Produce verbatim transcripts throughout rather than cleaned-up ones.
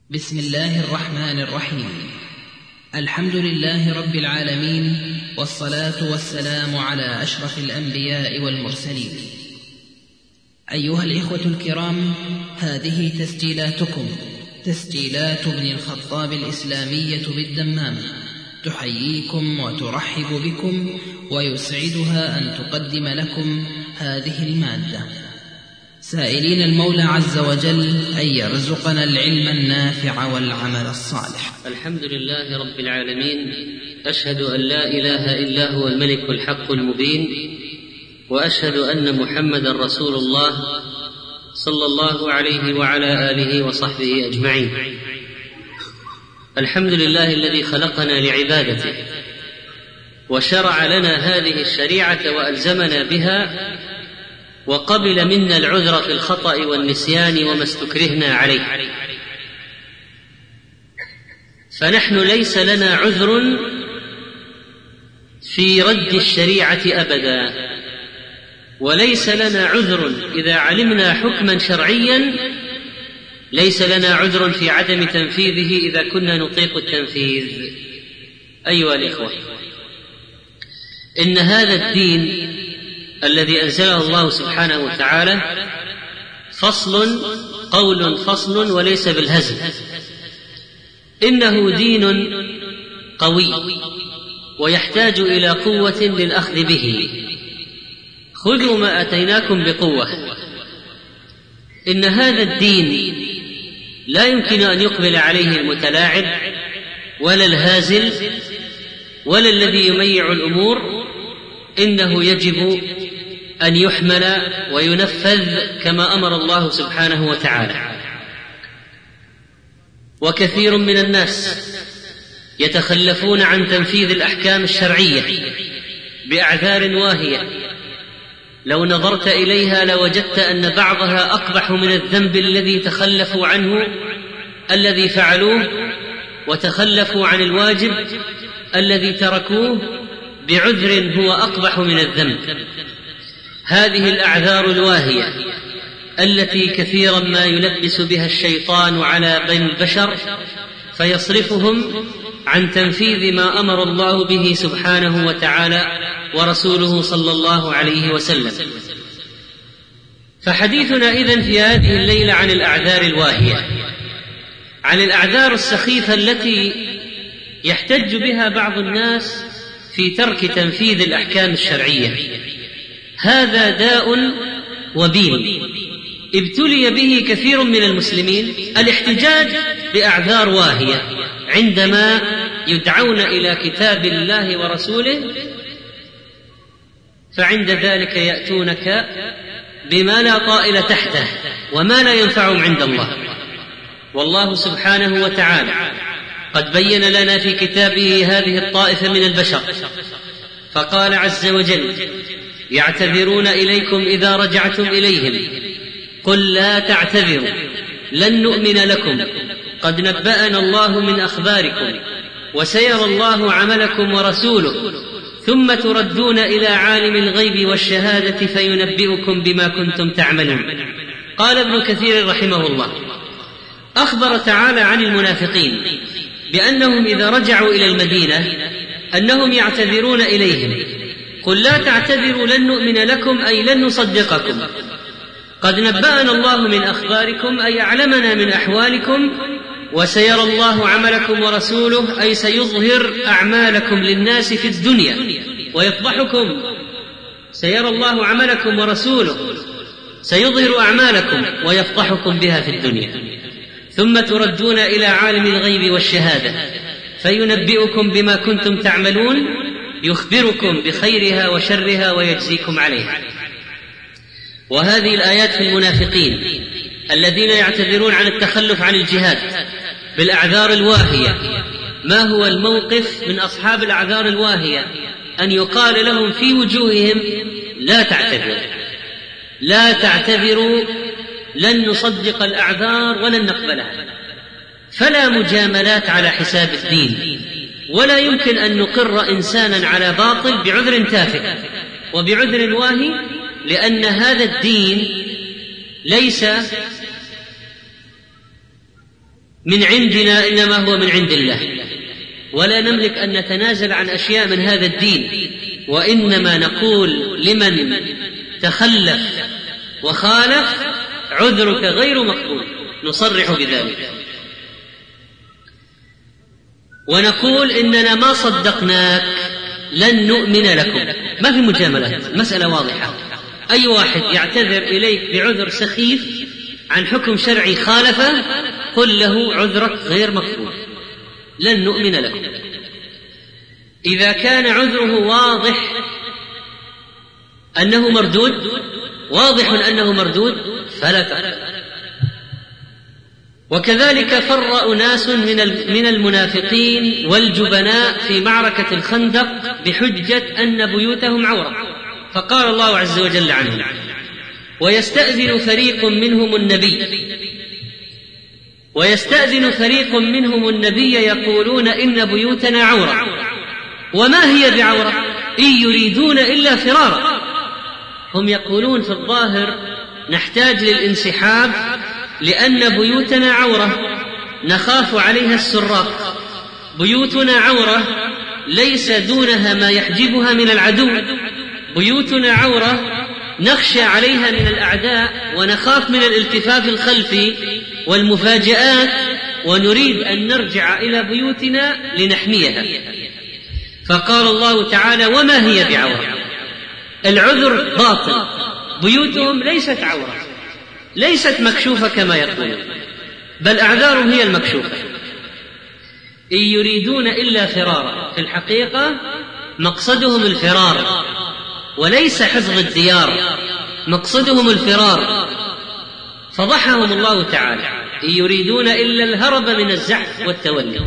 بسم الله الرحمن الرحيم. الحمد لله رب العالمين، والصلاة والسلام على أشرف الأنبياء والمرسلين. أيها الإخوة الكرام، هذه تسجيلاتكم، تسجيلات ابن الخطاب الإسلامية بالدمام، تحييكم وترحب بكم، ويسعدها أن تقدم لكم هذه المادة، سائلين المولى عز وجل أن يرزقنا العلم النافع والعمل الصالح. الحمد لله رب العالمين، أشهد أن لا إله إلا هو الملك الحق المبين، وأشهد أن محمدا رسول الله صلى الله عليه وعلى آله وصحبه أجمعين. الحمد لله الذي خلقنا لعبادته وشرع لنا هذه الشريعة وألزمنا بها، وقبل منا العذر في الخطأ والنسيان وما استكرهنا عليه، فنحن ليس لنا عذر في رد الشريعة أبدا، وليس لنا عذر إذا علمنا حكما شرعيا، ليس لنا عذر في عدم تنفيذه إذا كنا نطيق التنفيذ. أيها الإخوة، إن هذا الدين الذي أنزله الله سبحانه وتعالى فصل، قول فصل وليس بالهزل. إنه دين قوي ويحتاج إلى قوة للأخذ به. خذوا ما آتيناكم بقوة. إن هذا الدين لا يمكن أن يقبل عليه المتلاعب ولا الهازل ولا الذي يميع الأمور. إنه يجب أن يحمل وينفذ كما أمر الله سبحانه وتعالى. وكثير من الناس يتخلفون عن تنفيذ الأحكام الشرعية بأعذار واهية، لو نظرت إليها لوجدت أن بعضها أقبح من الذنب الذي تخلفوا عنه الذي فعلوه، وتخلفوا عن الواجب الذي تركوه بعذر هو أقبح من الذنب. هذه الأعذار الواهية التي كثيرا ما يلبس بها الشيطان على بني البشر فيصرفهم عن تنفيذ ما أمر الله به سبحانه وتعالى ورسوله صلى الله عليه وسلم. فحديثنا إذن في هذه الليلة عن الأعذار الواهية، عن الأعذار السخيفة التي يحتج بها بعض الناس في ترك تنفيذ الأحكام الشرعية. هذا داء وبيل ابتلي به كثير من المسلمين، الاحتجاج بأعذار واهية عندما يدعون إلى كتاب الله ورسوله، فعند ذلك يأتونك بما لا طائل تحته وما لا ينفعهم عند الله. والله سبحانه وتعالى قد بين لنا في كتابه هذه الطائفة من البشر، فقال عز وجل: يعتذرون إليكم إذا رجعتم إليهم قل لا تعتذروا لن نؤمن لكم قد نبأنا الله من أخباركم وسيرى الله عملكم ورسوله ثم تردون إلى عالم الغيب والشهادة فينبئكم بما كنتم تعملون. قال ابن كثير رحمه الله: أخبر تعالى عن المنافقين بأنهم إذا رجعوا إلى المدينة أنهم يعتذرون إليهم: قل لا تعتذروا لن نؤمن لكم أي لن نصدقكم، قد نبأنا الله من أخباركم أي أعلمنا من أحوالكم، وسيرى الله عملكم ورسوله أي سيظهر أعمالكم للناس في الدنيا ويفضحكم. سيرى الله عملكم ورسوله سيظهر أعمالكم ويفضحكم بها في الدنيا، ثم تردون إلى عالم الغيب والشهادة فينبئكم بما كنتم تعملون، يخبركم بخيرها وشرها ويجزيكم عليها. وهذه الآيات في المنافقين الذين يعتذرون عن التخلف عن الجهاد بالأعذار الواهية. ما هو الموقف من أصحاب الأعذار الواهية؟ أن يقال لهم في وجوههم: لا تعتذروا لا تعتذروا لن نصدق الأعذار ولن نقبلها. فلا مجاملات على حساب الدين، ولا يمكن أن نقر إنسانا على باطل بعذر تافه وبعذر واهي، لأن هذا الدين ليس من عندنا إنما هو من عند الله، ولا نملك أن نتنازل عن أشياء من هذا الدين، وإنما نقول لمن تخلف وخالف عذرك غير مقبول، نصرح بذلك، ونقول إننا ما صدقناك لن نؤمن لكم. ما في مجاملات، مسألة واضحة. أي واحد يعتذر إليك بعذر سخيف عن حكم شرعي خالفه قل له عذرك غير مقبول، لن نؤمن لكم. إذا كان عذره واضح أنه مردود، واضح أنه مردود، فلا تقبل. وكذلك فر أناس من المنافقين والجبناء في معركة الخندق بحجة أن بيوتهم عورة، فقال الله عز وجل عنهم: ويستأذن فريق منهم النبي ويستأذن فريق منهم النبي يقولون إن بيوتنا عورة وما هي بعورة إن يريدون إلا فرارا. هم يقولون في الظاهر نحتاج للانسحاب لأن بيوتنا عورة نخاف عليها السراق، بيوتنا عورة ليس دونها ما يحجبها من العدو، بيوتنا عورة نخشى عليها من الأعداء ونخاف من الالتفاف الخلفي والمفاجآت، ونريد أن نرجع إلى بيوتنا لنحميها. فقال الله تعالى: وما هي بعورة. العذر باطل، بيوتهم ليست عورة، ليست مكشوفة كما يقولون، بل أعذارهم هي المكشوفة. إن يريدون إلا فرارا، في الحقيقة مقصدهم الفرار وليس حفظ الديار، مقصدهم الفرار، فضحهم الله تعالى: إن يريدون إلا الهرب من الزحف والتولي.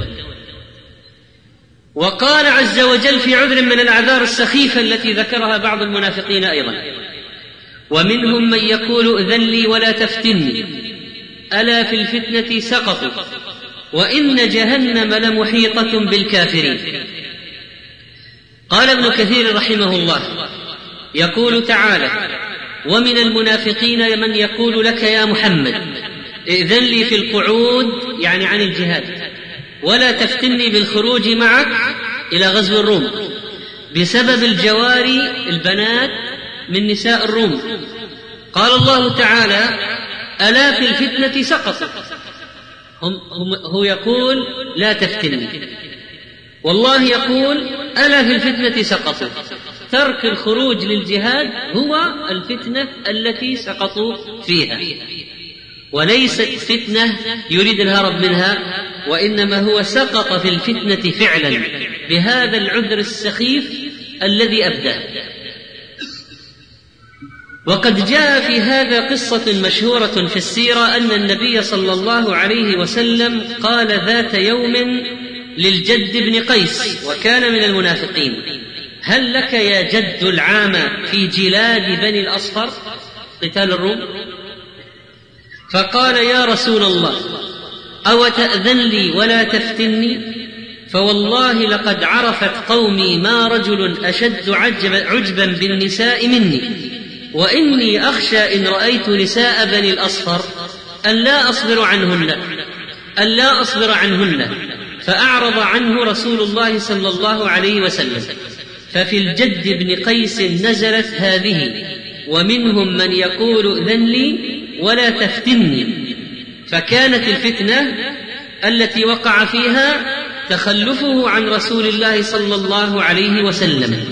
وقال عز وجل في عذر من الأعذار السخيفة التي ذكرها بعض المنافقين أيضا: ومنهم من يقول ائذن لي ولا تفتني ألا في الفتنة سقطوا وإن جهنم لمحيطة بالكافرين. قال ابن كثير رحمه الله: يقول تعالى: ومن المنافقين من يقول لك يا محمد ائذن لي في القعود، يعني عن الجهاد، ولا تفتني بالخروج معك إلى غزو الروم، بسبب الجواري البنات من نساء الروم. قال الله تعالى: ألا في الفتنة سقطوا. هم هم هو يقول لا تفتني، والله يقول ألا في الفتنة سقطوا. ترك الخروج للجهاد هو الفتنة التي سقطوا فيها، وليست فتنة يريد الهرب منها، وإنما هو سقط في الفتنة فعلا بهذا العذر السخيف الذي أبداه. وقد جاء في هذا قصة مشهورة في السيرة أن النبي صلى الله عليه وسلم قال ذات يوم للجد بن قيس وكان من المنافقين: هل لك يا جد العام في جلاد بني الأصفر، قتال الروم؟ فقال: يا رسول الله أو تأذن لي ولا تفتني، فوالله لقد عرفت قومي ما رجل أشد عجبا بالنساء مني، وإني أخشى إن رأيت نساء بني الأصفر أن لا أصبر عنهن أن لا أصبر عنهن فأعرض عنه رسول الله صلى الله عليه وسلم. ففي الجد بن قيس نزلت هذه: ومنهم من يقول ائذن لي ولا تفتني. فكانت الفتنة التي وقع فيها تخلفه عن رسول الله صلى الله عليه وسلم.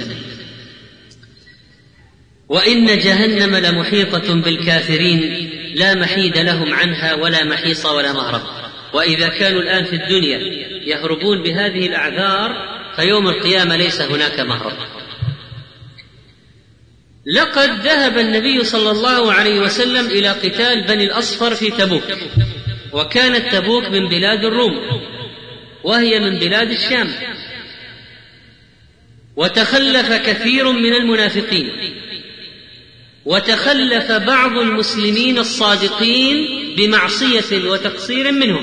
وإن جهنم لمحيطة بالكافرين لا محيد لهم عنها ولا محيص ولا مهرب. وإذا كانوا الآن في الدنيا يهربون بهذه الأعذار، فيوم القيامة ليس هناك مهرب. لقد ذهب النبي صلى الله عليه وسلم إلى قتال بني الأصفر في تبوك، وكانت تبوك من بلاد الروم وهي من بلاد الشام، وتخلف كثير من المنافقين، وتخلف بعض المسلمين الصادقين بمعصية وتقصير منهم.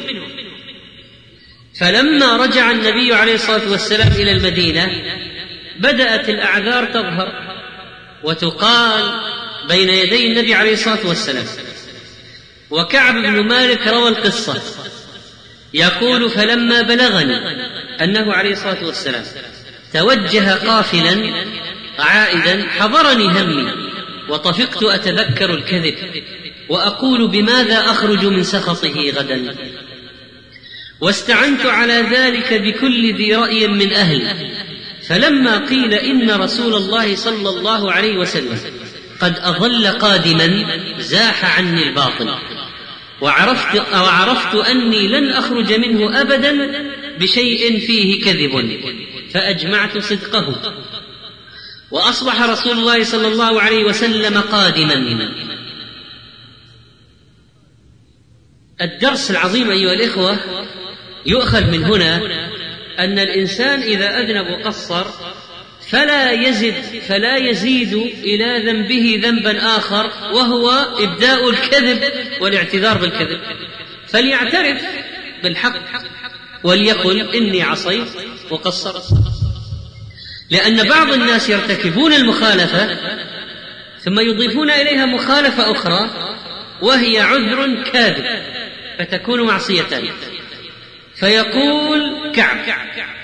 فلما رجع النبي عليه الصلاة والسلام إلى المدينة بدأت الأعذار تظهر وتقال بين يدي النبي عليه الصلاة والسلام. وكعب بن مالك روى القصة يقول: فلما بلغني أنه عليه الصلاة والسلام توجه قافلا عائدا حضرني همي وطفقت أتذكر الكذب وأقول: بماذا أخرج من سخطه غدا؟ واستعنت على ذلك بكل ذي رأي من أهل. فلما قيل إن رسول الله صلى الله عليه وسلم قد أظل قادما زاح عني الباطل، وعرفت, وعرفت أني لن أخرج منه أبدا بشيء فيه كذب، فأجمعت صدقه. وأصبح رسول الله صلى الله عليه وسلم قادما. الدرس العظيم أيها الإخوة يؤخذ من هنا أن الإنسان إذا أذنب وقصر فلا يزد فلا يزيد إلى ذنبه ذنبا آخر، وهو إبداء الكذب والاعتذار بالكذب، فليعترف بالحق وليقل: إني عصيت وقصرت. لأن بعض الناس يرتكبون المخالفة ثم يضيفون إليها مخالفة أخرى وهي عذر كاذب فتكون معصية. فيقول كعب: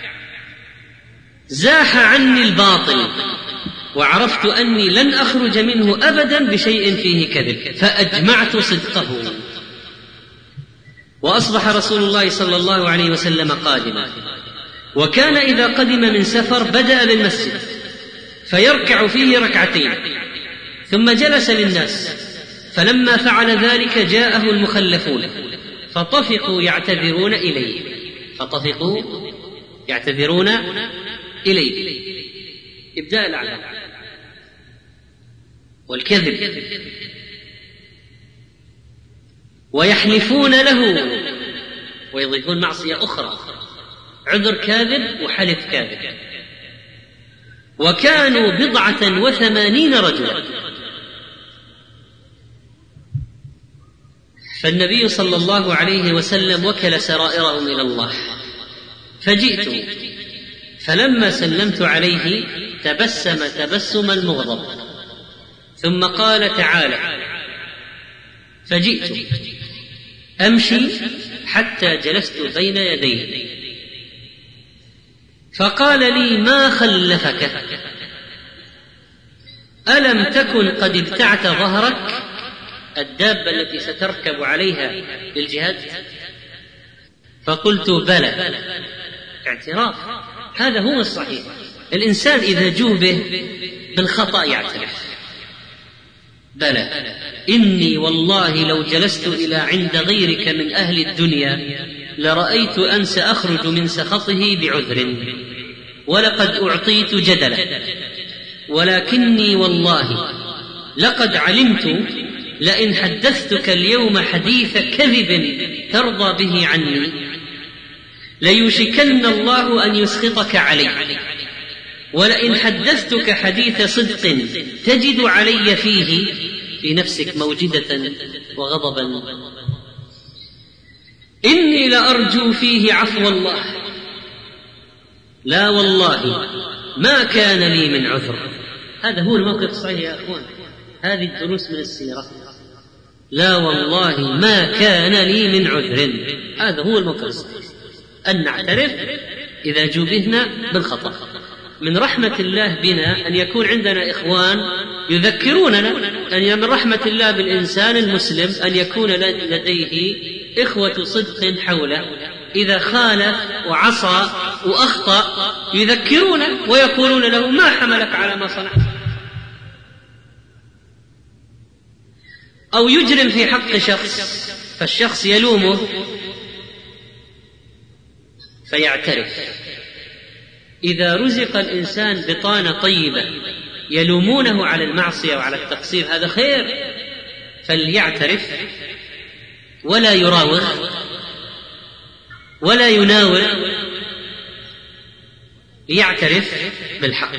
زاح عني الباطل وعرفت أني لن أخرج منه أبدا بشيء فيه كذب، فأجمعت صدقه. وأصبح رسول الله صلى الله عليه وسلم قادما، وكان إذا قدم من سفر بدأ بالمسجد فيركع فيه ركعتين ثم جلس للناس، فلما فعل ذلك جاءه المخلفون فطفقوا يعتذرون إليه فطفقوا يعتذرون إليه إبداء الأعذار والكذب، ويحلفون له ويضيفون معصية أخرى، عذر كاذب وحلف كاذب. وكانوا بضعة وثمانين رجلا. فالنبي صلى الله عليه وسلم وكل سرائرهم إلى الله، فجئت فلما سلمت عليه تبسم تبسم المغضب ثم قال: تعالى. فجئت أمشي حتى جلست بين يديه فقال لي: ما خلفك؟ ألم تكن قد ابتعت ظهرك، الدابة التي ستركب عليها للجهاد؟ فقلت: بلى. اعتراف، هذا هو الصحيح. الإنسان إذا جوبه بالخطأ يعترف: بلى، إني والله لو جلست إلى عند غيرك من أهل الدنيا لرأيت أن سأخرج من سخطه بعذر، ولقد أعطيت جدلا، ولكني والله لقد علمت لئن حدثتك اليوم حديث كذب ترضى به عني ليوشكن الله أن يسخطك علي، ولئن حدثتك حديث صدق تجد علي فيه في نفسك موجدة وغضبا، إني لأرجو فيه عفو الله، لا والله ما كان لي من عذر. هذا هو الموقف الصحيح يا أخوان، هذه الدروس من السيرة. لا والله ما كان لي من عذر، هذا هو الموقف الصحيح، أن نعترف إذا جوبهنا بالخطأ. من رحمة الله بنا أن يكون عندنا إخوان يذكروننا، أن من رحمة الله بالإنسان المسلم أن يكون لديه إخوة صدق حوله، إذا خالف وعصى وأخطأ يذكرونه ويقولون له: ما حملك على ما صنعت؟ أو يجرم في حق شخص فالشخص يلومه فيعترف. إذا رزق الإنسان بطانة طيبة يلومونه على المعصية وعلى التقصير هذا خير، فليعترف ولا يراوغ ولا يناور، ليعترف بالحق.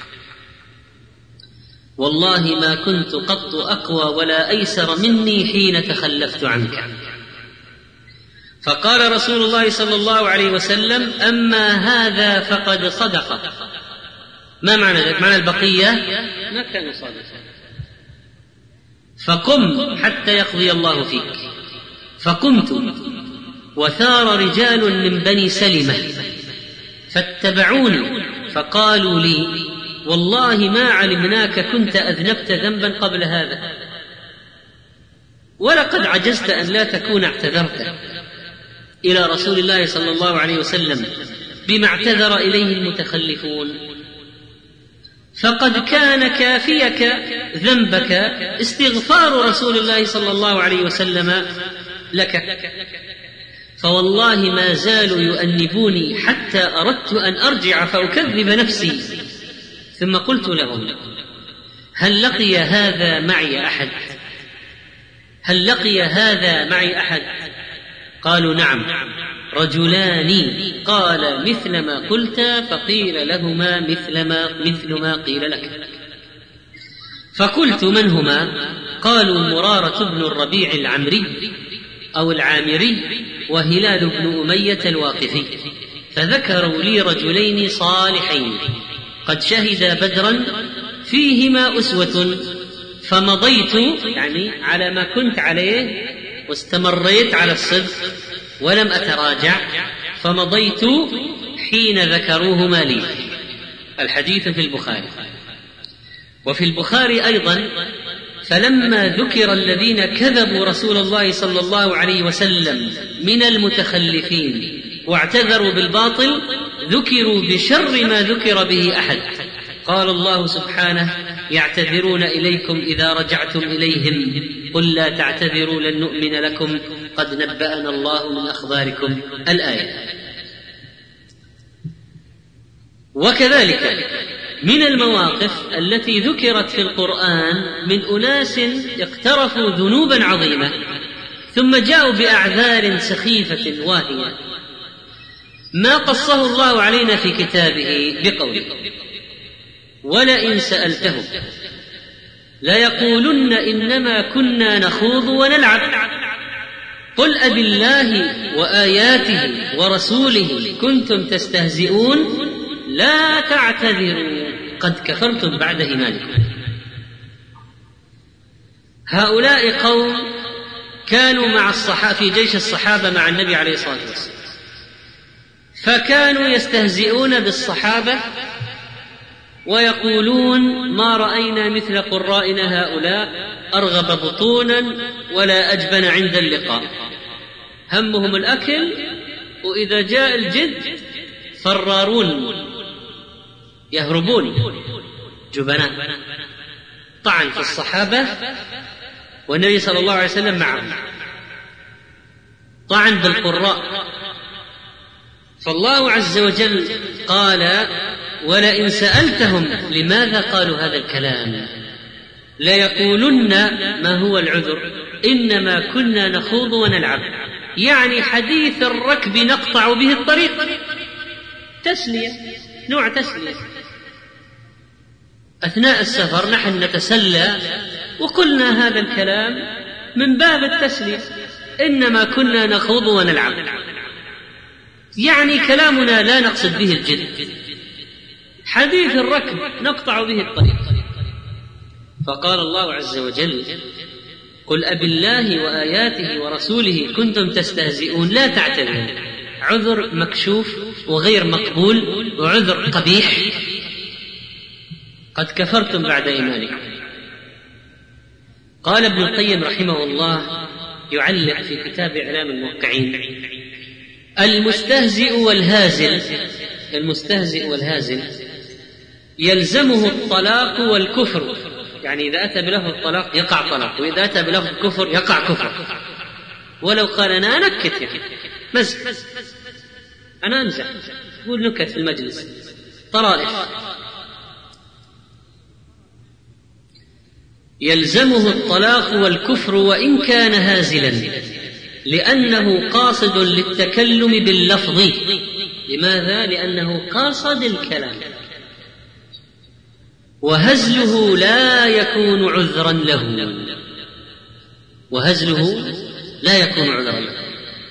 والله ما كنت قط أقوى ولا أيسر مني حين تخلفت عنك. فقال رسول الله صلى الله عليه وسلم: أما هذا فقد صدق. ما معنى ذلك؟ معنى البقية ما كان صادقا. فقم حتى يقضي الله فيك. فقمت وثار رجال من بني سلمة فاتبعوني فقالوا لي والله ما علمناك كنت أذنبت ذنبا قبل هذا، ولقد عجزت أن لا تكون اعتذرت إلى رسول الله صلى الله عليه وسلم بما اعتذر إليه المتخلفون، فقد كان كافيك ذنبك استغفار رسول الله صلى الله عليه وسلم لك، فوالله ما زالوا يؤنبوني حتى أردت أن أرجع فأكذب نفسي، ثم قلت لهم هل لقي هذا معي أحد؟ هل لقي هذا معي أحد؟ قالوا نعم، رجلان قال مثل ما قلت فقيل لهما مثل ما, مثل ما قيل لك. فقلت من هما؟ قالوا مرارة بن الربيع العمري أو العامري وهلال بن أمية الواقفي، فذكروا لي رجلين صالحين قد شهدا بدرا فيهما أسوة، فمضيت يعني على ما كنت عليه واستمريت على الصدق ولم أتراجع، فمضيت حين ذكروهما لي. الحديث في البخاري. وفي البخاري أيضا فلما ذكر الذين كذبوا رسول الله صلى الله عليه وسلم من المتخلفين واعتذروا بالباطل ذكروا بشر ما ذكر به أحد، قال الله سبحانه يعتذرون إليكم إذا رجعتم إليهم قل لا تعتذروا لن نؤمن لكم قد نبأنا الله من أخباركم، الآية. وكذلك من المواقف التي ذكرت في القرآن من أناس اقترفوا ذنوبا عظيمة ثم جاءوا بأعذار سخيفة واهية ما قصه الله علينا في كتابه بقوله ولئن سألتهم ليقولن إنما كنا نخوض ونلعب قل أبالله وآياته ورسوله كنتم تستهزئون لا تعتذروا قد كفرتم بعد إيمانكم. هؤلاء قوم كانوا مع الصحابة في جيش الصحابة مع النبي عليه الصلاة والسلام، فكانوا يستهزئون بالصحابة ويقولون ما رأينا مثل قرائنا هؤلاء أرغب بطونا ولا أجبن عند اللقاء، همهم الأكل وإذا جاء الجد فرارون يهربون جبناء. طعن في الصحابة والنبي صلى الله عليه وسلم معهم، طعن بالقراء، فالله عز وجل قال ولئن سألتهم لماذا قالوا هذا الكلام ليقولن ما هو العذر إنما كنا نخوض ونلعب، يعني حديث الركب نقطع به الطريق، تسلية، نوع تسلية. أثناء السفر نحن نتسلى وقلنا هذا الكلام من باب التسلية، إنما كنا نخوض ونلعب، يعني كلامنا لا نقصد به الجد، حديث الركب نقطع به الطريق. فقال الله عز وجل قل أبالله وآياته ورسوله كنتم تستهزئون لا تعتذروا، عذر مكشوف وغير مقبول وعذر قبيح، قد كفرتم بعد إيمانكم. قال ابن القيم رحمه الله يعلق في كتاب إعلام الموقعين المستهزئ والهازل المستهزئ والهازل يلزمه الطلاق والكفر، يعني إذا أتى بلفظ الطلاق يقع طلاق، وإذا أتى بلفظ الكفر يقع كفر، ولو قال أنا أنكت يعني مزح أنا أمزح أقول نكت في المجلس طرائف، يلزمه الطلاق والكفر وإن كان هازلا لأنه قاصد للتكلم باللفظ. لماذا؟ لأنه قاصد الكلام، وهزله لا يكون عذرا له، وهزله لا يكون عذرا له،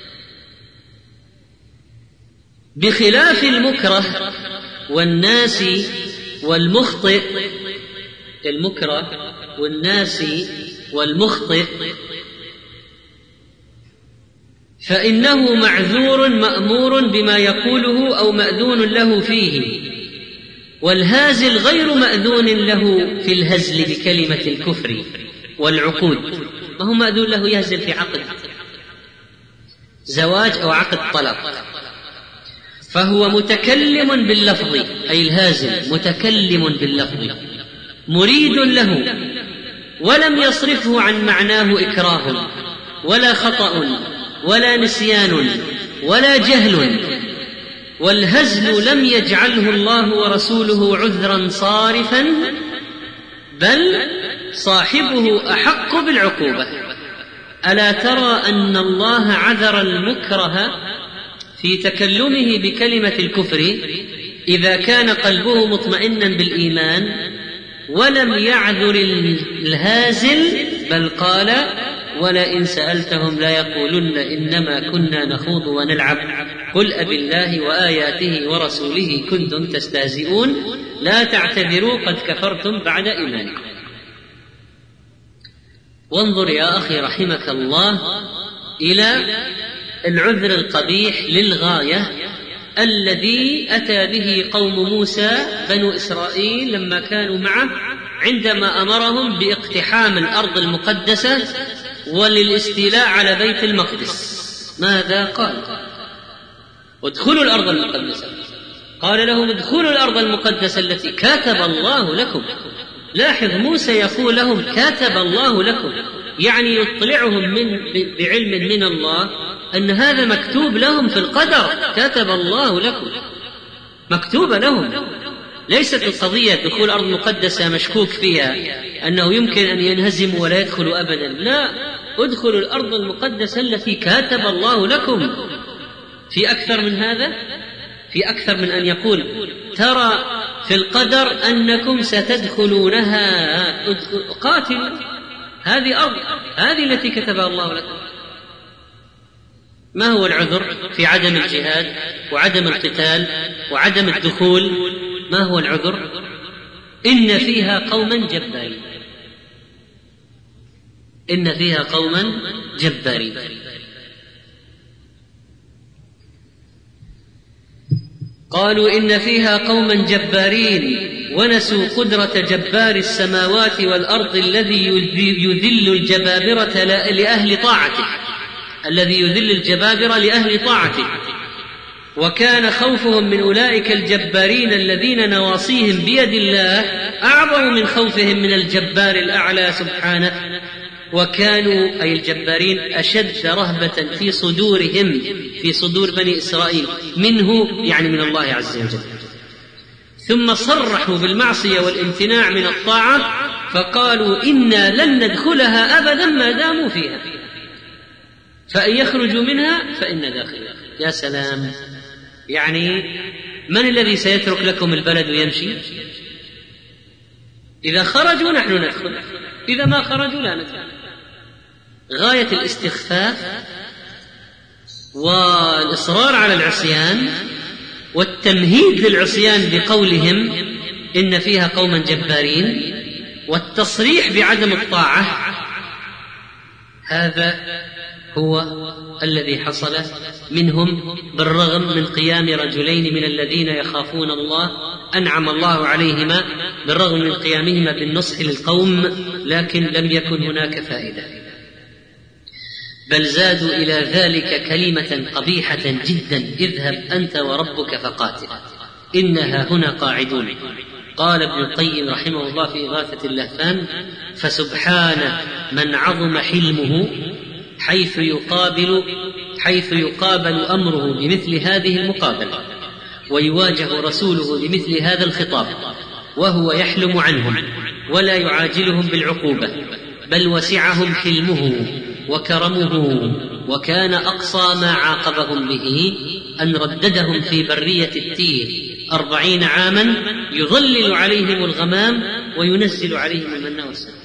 بخلاف المكره والناس والمخطئ. المكره والناس والمخطئ فإنه معذور مأمور بما يقوله أو مأذون له فيه، والهازل غير مأذون له في الهزل بكلمة الكفر والعقود. ما هو مأذون له يهزل في عقد زواج أو عقد طلاق، فهو متكلم باللفظ، أي الهازل متكلم باللفظ مريد له، ولم يصرفه عن معناه إكراه ولا خطأ ولا نسيان ولا جهل، والهزل لم يجعله الله ورسوله عذرا صارفا، بل صاحبه أحق بالعقوبة. ألا ترى أن الله عذر المكره في تكلمه بكلمة الكفر إذا كان قلبه مطمئنا بالإيمان، ولم يعذر الهازل، بل قال: ولئن سألتهم لا يقولن إنما كنا نخوض ونلعب قل أبالله وآياته ورسوله كنتم تستهزئون لا تعتذروا قد كفرتم بعد إيمانكم. وانظر يا أخي رحمك الله إلى العذر القبيح للغاية الذي أتى به قوم موسى بنو إسرائيل لما كانوا معه، عندما أمرهم باقتحام الأرض المقدسة وللاستيلاء على بيت المقدس. ماذا قال؟ ادخلوا الأرض المقدسة. قال لهم: ادخلوا الأرض المقدسة التي كتب الله لكم. لاحظ، موسى يقول لهم كتب الله لكم، يعني يطلعهم من بعلم من الله أن هذا مكتوب لهم في القدر، كتب الله لكم، مكتوبة لهم. ليست القضية دخول الأرض المقدسة مشكوك فيها أنه يمكن أن ينهزموا ولا يدخلوا أبدا، لا، ادخلوا الأرض المقدسة التي كتب الله لكم. في أكثر من هذا؟ في أكثر من أن يقول ترى في القدر أنكم ستدخلونها، قاتلوا، هذه أرض، هذه التي كتبها الله لكم. ما هو العذر في عدم الجهاد وعدم القتال وعدم الدخول؟ ما هو العذر؟ إن فيها قوما جبارين، إن فيها قوما جبارين. قالوا إن فيها قوما جبارين ونسوا قدرة جبار السماوات والأرض الذي يذل الجبابرة لأهل طاعته، الذي يذل الجبابرة لأهل طاعته. وكان خوفهم من أولئك الجبارين الذين نواصيهم بيد الله أعظم من خوفهم من الجبار الأعلى سبحانه. وكانوا أي الجبارين أشد رهبة في صدورهم، في صدور بني إسرائيل، منه يعني من الله عز وجل. ثم صرحوا بالمعصية والامتناع من الطاعة، فقالوا إنا لن ندخلها أبدا ما داموا فيها، فإن يخرجوا منها فإن داخلها. يا سلام، يعني من الذي سيترك لكم البلد ويمشي؟ إذا خرجوا نحن ندخل، إذا ما خرجوا لا ندخل. غاية الاستخفاف والإصرار على العصيان والتمهيد للعصيان بقولهم إن فيها قوما جبارين، والتصريح بعدم الطاعة. هذا هو الذي حصل منهم، بالرغم من قيام رجلين من الذين يخافون الله أنعم الله عليهما، بالرغم من قيامهما بالنصح للقوم، لكن لم يكن هناك فائدة، بل زادوا إلى ذلك كلمة قبيحة جدا: اذهب أنت وربك فقاتل إنها هنا قاعدون. قال ابن القيم رحمه الله في إغاثة اللهفان: فسبحان من عظم حلمه حيث يقابل حيث يقابل أمره بمثل هذه المقابلة، ويواجه رسوله بمثل هذا الخطاب، وهو يحلم عنهم ولا يعاجلهم بالعقوبة، بل وسعهم حلمه وكرمه، وكان أقصى ما عاقبهم به أن رددهم في برية التيه أربعين عاما يظلل عليهم الغمام وينزل عليهم المن والسلوى.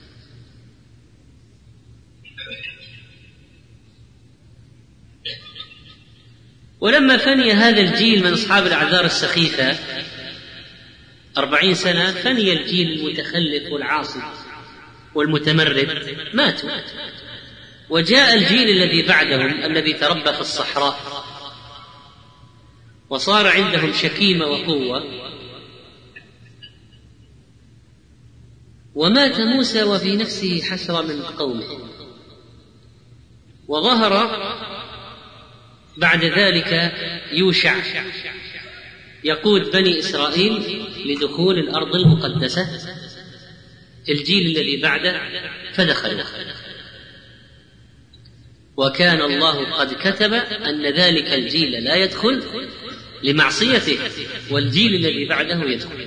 ولما فني هذا الجيل من أصحاب الأعذار السخيفة أربعين سنة، فني الجيل المتخلف والعاصي والمتمرد، ماتوا. وجاء الجيل الذي بعدهم الذي تربى في الصحراء وصار عندهم شكيمة وقوة، ومات موسى وفي نفسه حسرة من قومه، وظهر بعد ذلك يوشع يقود بني إسرائيل لدخول الأرض المقدسة. الجيل الذي بعده فدخل، وكان الله قد كتب أن ذلك الجيل لا يدخل لمعصيته، والجيل الذي بعده يدخل.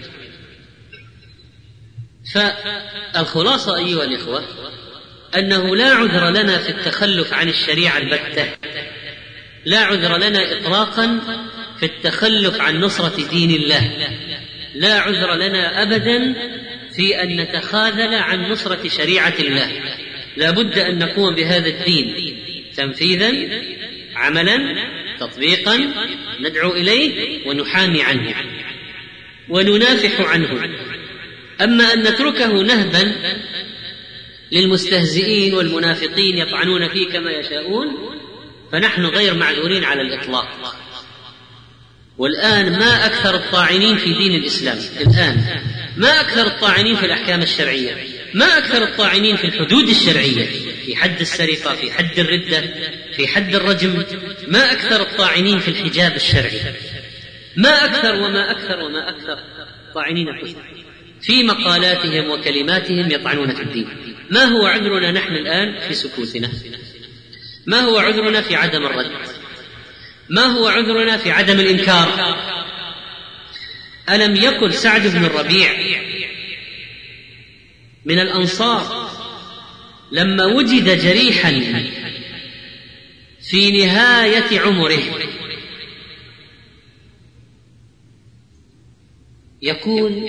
فالخلاصة أيها الإخوة أنه لا عذر لنا في التخلف عن الشريعة البتة، لا عذر لنا إطلاقا في التخلف عن نصرة دين الله، لا عذر لنا أبدا في أن نتخاذل عن نصرة شريعة الله. لا بد أن نقوم بهذا الدين تنفيذا، عملا، تطبيقا، ندعو إليه ونحامي عنه وننافح عنه. أما أن نتركه نهبا للمستهزئين والمنافقين يطعنون فيه كما يشاءون فنحن غير معذورين على الإطلاق. والآن ما أكثر الطاعنين في دين الإسلام، الآن ما أكثر الطاعنين في الأحكام الشرعية، ما أكثر الطاعنين في الحدود الشرعية، في حد السرقة، في حد الردة، في حد الرجم، ما أكثر الطاعنين في الحجاب الشرعي، ما أكثر وما أكثر وما أكثر الطاعنين في مقالاتهم وكلماتهم يطعنون في الدين. ما هو عذرنا نحن الآن في سكوتنا؟ ما هو عذرنا في عدم الرد؟ ما هو عذرنا في عدم الإنكار؟ ألم يقل سعد بن الربيع من الأنصار لما وجد جريحا في نهاية عمره يقول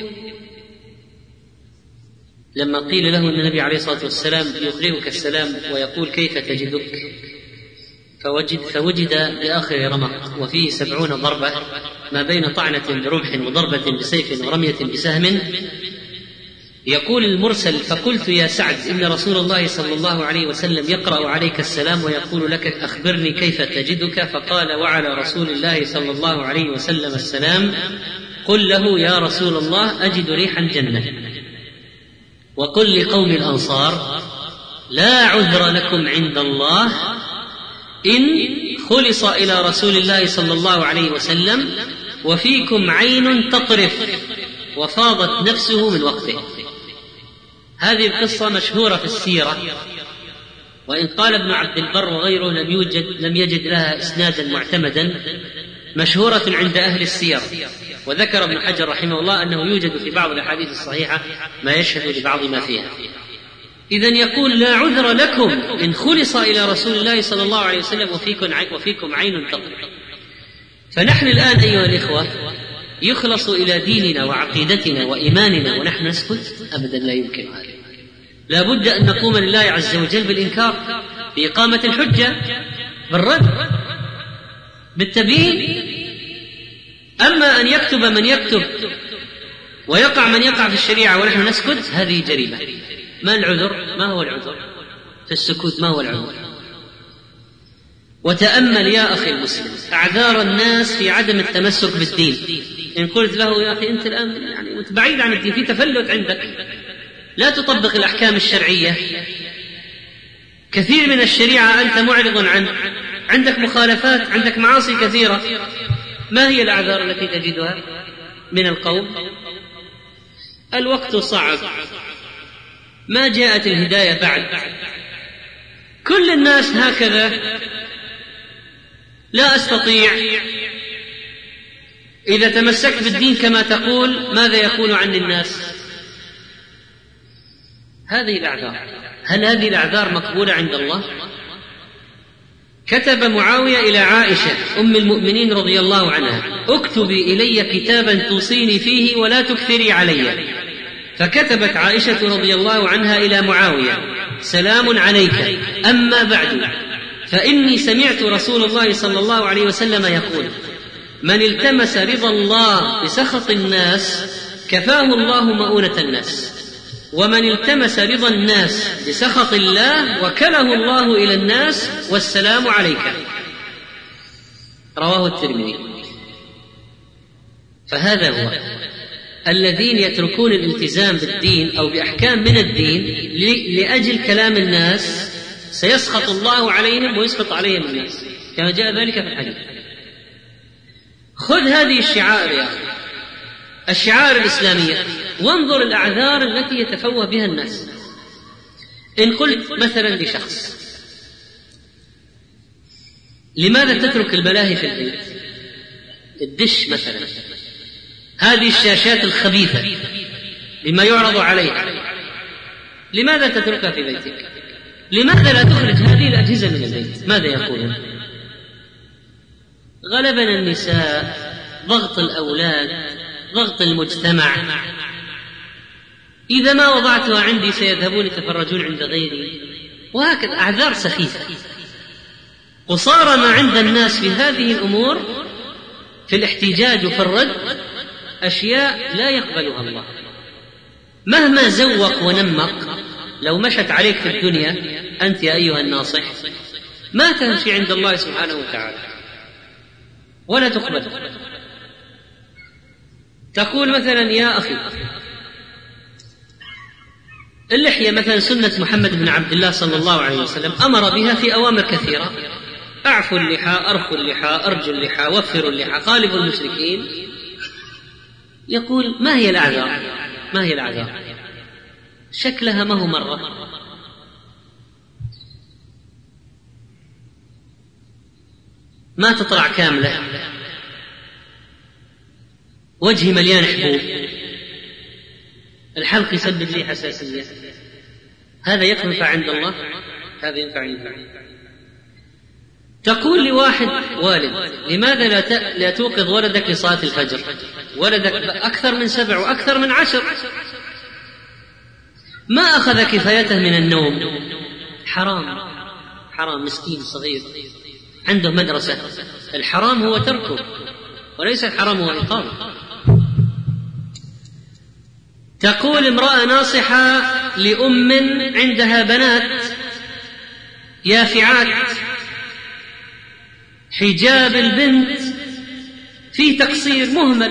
لما قيل له أن النبي عليه الصلاة والسلام يقرئك السلام ويقول كيف تجدك، فوجد, فوجد بآخر رمق وفيه سبعون ضربة ما بين طعنة برمح وضربة بسيف ورمية بسهم. يقول المرسل فقلت يا سعد إن رسول الله صلى الله عليه وسلم يقرأ عليك السلام ويقول لك أخبرني كيف تجدك، فقال وعلى رسول الله صلى الله عليه وسلم السلام، قل له يا رسول الله أجد ريح الجنة، وقل لقوم الأنصار لا عذر لكم عند الله إن خلص إلى رسول الله صلى الله عليه وسلم وفيكم عين تطرف وفاضت نفسه من وقته. هذه القصة مشهورة في السيرة، وإن قال ابن عبد البر وغيره لم يوجد لم يجد لها إسنادا معتمدا، مشهورة عند أهل السير. وذكر ابن حجر رحمه الله أنه يوجد في بعض الأحاديث الصحيحة ما يشهد لبعض ما فيها. إذن يقول لا عذر لكم إن خلص إلى رسول الله صلى الله عليه وسلم وفيكم عين, وفيكم عين تطرف. فنحن الآن أيها الإخوة يخلص إلى ديننا وعقيدتنا وإيماننا ونحن نسكت؟ أبدا لا يمكن هذا. لا بد أن نقوم لله عز وجل بالإنكار، بإقامة الحجة، بالرد، بالتبيين. أما أن يكتب من يكتب ويقع من يقع في الشريعة ونحن نسكت، هذه جريمة. ما العذر؟ ما هو العذر في السكوت؟ ما هو العذر؟ وتأمل يا أخي المسلم أعذار الناس في عدم التمسك بالدين. إن قلت له يا أخي أنت الآن يعني بعيد عن الدين، في تفلت عندك، لا تطبق الأحكام الشرعية، كثير من الشريعة أنت معرض عنه، عندك مخالفات، عندك معاصي كثيرة، ما هي الأعذار التي تجدها من القوم؟ الوقت صعب، ما جاءت الهداية بعد، كل الناس هكذا، لا أستطيع. إذا تمسكت بالدين كما تقول ماذا يقول عن الناس؟ هذه الأعذار. هل هذه الأعذار مقبولة عند الله؟ كتب معاوية إلى عائشة أم المؤمنين رضي الله عنها اكتبي إلي كتابا توصيني فيه ولا تكثري علي. فكتبت عائشة رضي الله عنها إلى معاوية سلام عليك، أما بعد فإني سمعت رسول الله صلى الله عليه وسلم يقول من التمس رضا الله بسخط الناس كفاه الله مؤونة الناس. ومن التمس رضا الناس بسخط الله وكله الله إلى الناس والسلام عليك. رواه الترمذي. فهذا هو الذين يتركون الالتزام بالدين أو بأحكام من الدين لأجل كلام الناس سيسخط الله عليهم ويسخط عليهم الناس، كما جاء ذلك في الحديث. خذ هذه الشعائر يا أخي، الشعائر الإسلامية، وانظر الأعذار التي يتفوه بها الناس. إن قلت مثلا لشخص: لماذا تترك الملاهي في البيت؟ الدش مثلا، هذه الشاشات الخبيثة لما يعرض عليها، لماذا تتركها في بيتك؟ لماذا لا تخرج هذه الأجهزة من البيت؟ ماذا يقولون؟ غلبنا النساء، ضغط الأولاد، ضغط المجتمع، إذا ما وضعتها عندي سيذهبون يتفرجون عند غيري، وهكذا أعذار سخيفة. وصار ما عند الناس في هذه الأمور في الاحتجاج وفي الرد أشياء لا يقبلها الله. مهما زوق ونمق، لو مشت عليك في الدنيا أنت يا أيها الناصح ما تمشي عند الله سبحانه وتعالى ولا تقبل. تقول مثلا: يا أخي، اللحية مثلا سنة محمد بن عبد الله صلى الله عليه وسلم أمر بها في أوامر كثيرة: أعفوا اللحى، أرخوا اللحى، أرجوا اللحى، وفروا اللحى، خالفوا المشركين. يقول: ما هي الأعذار؟ ما هي الأعذار؟ شكلها ما هو مرة، ما تطلع كاملة، وجهي مليان حبوب، الحلق يسبب لي حساسية. هذا ينفع عند الله؟ هذا ينفع عند الله. تقول لواحد والد: لماذا لا لا توقظ ولدك لصلاة الفجر؟ ولدك أكثر من سبع وأكثر من عشر، ما أخذ كفايته من النوم. حرام، حرام، مسكين صغير عنده مدرسة. الحرام هو تركه وليس الحرام هو إقامه. تقول امرأة ناصحة لأم عندها بنات يافعات: حجاب البنت فيه تقصير مهمل.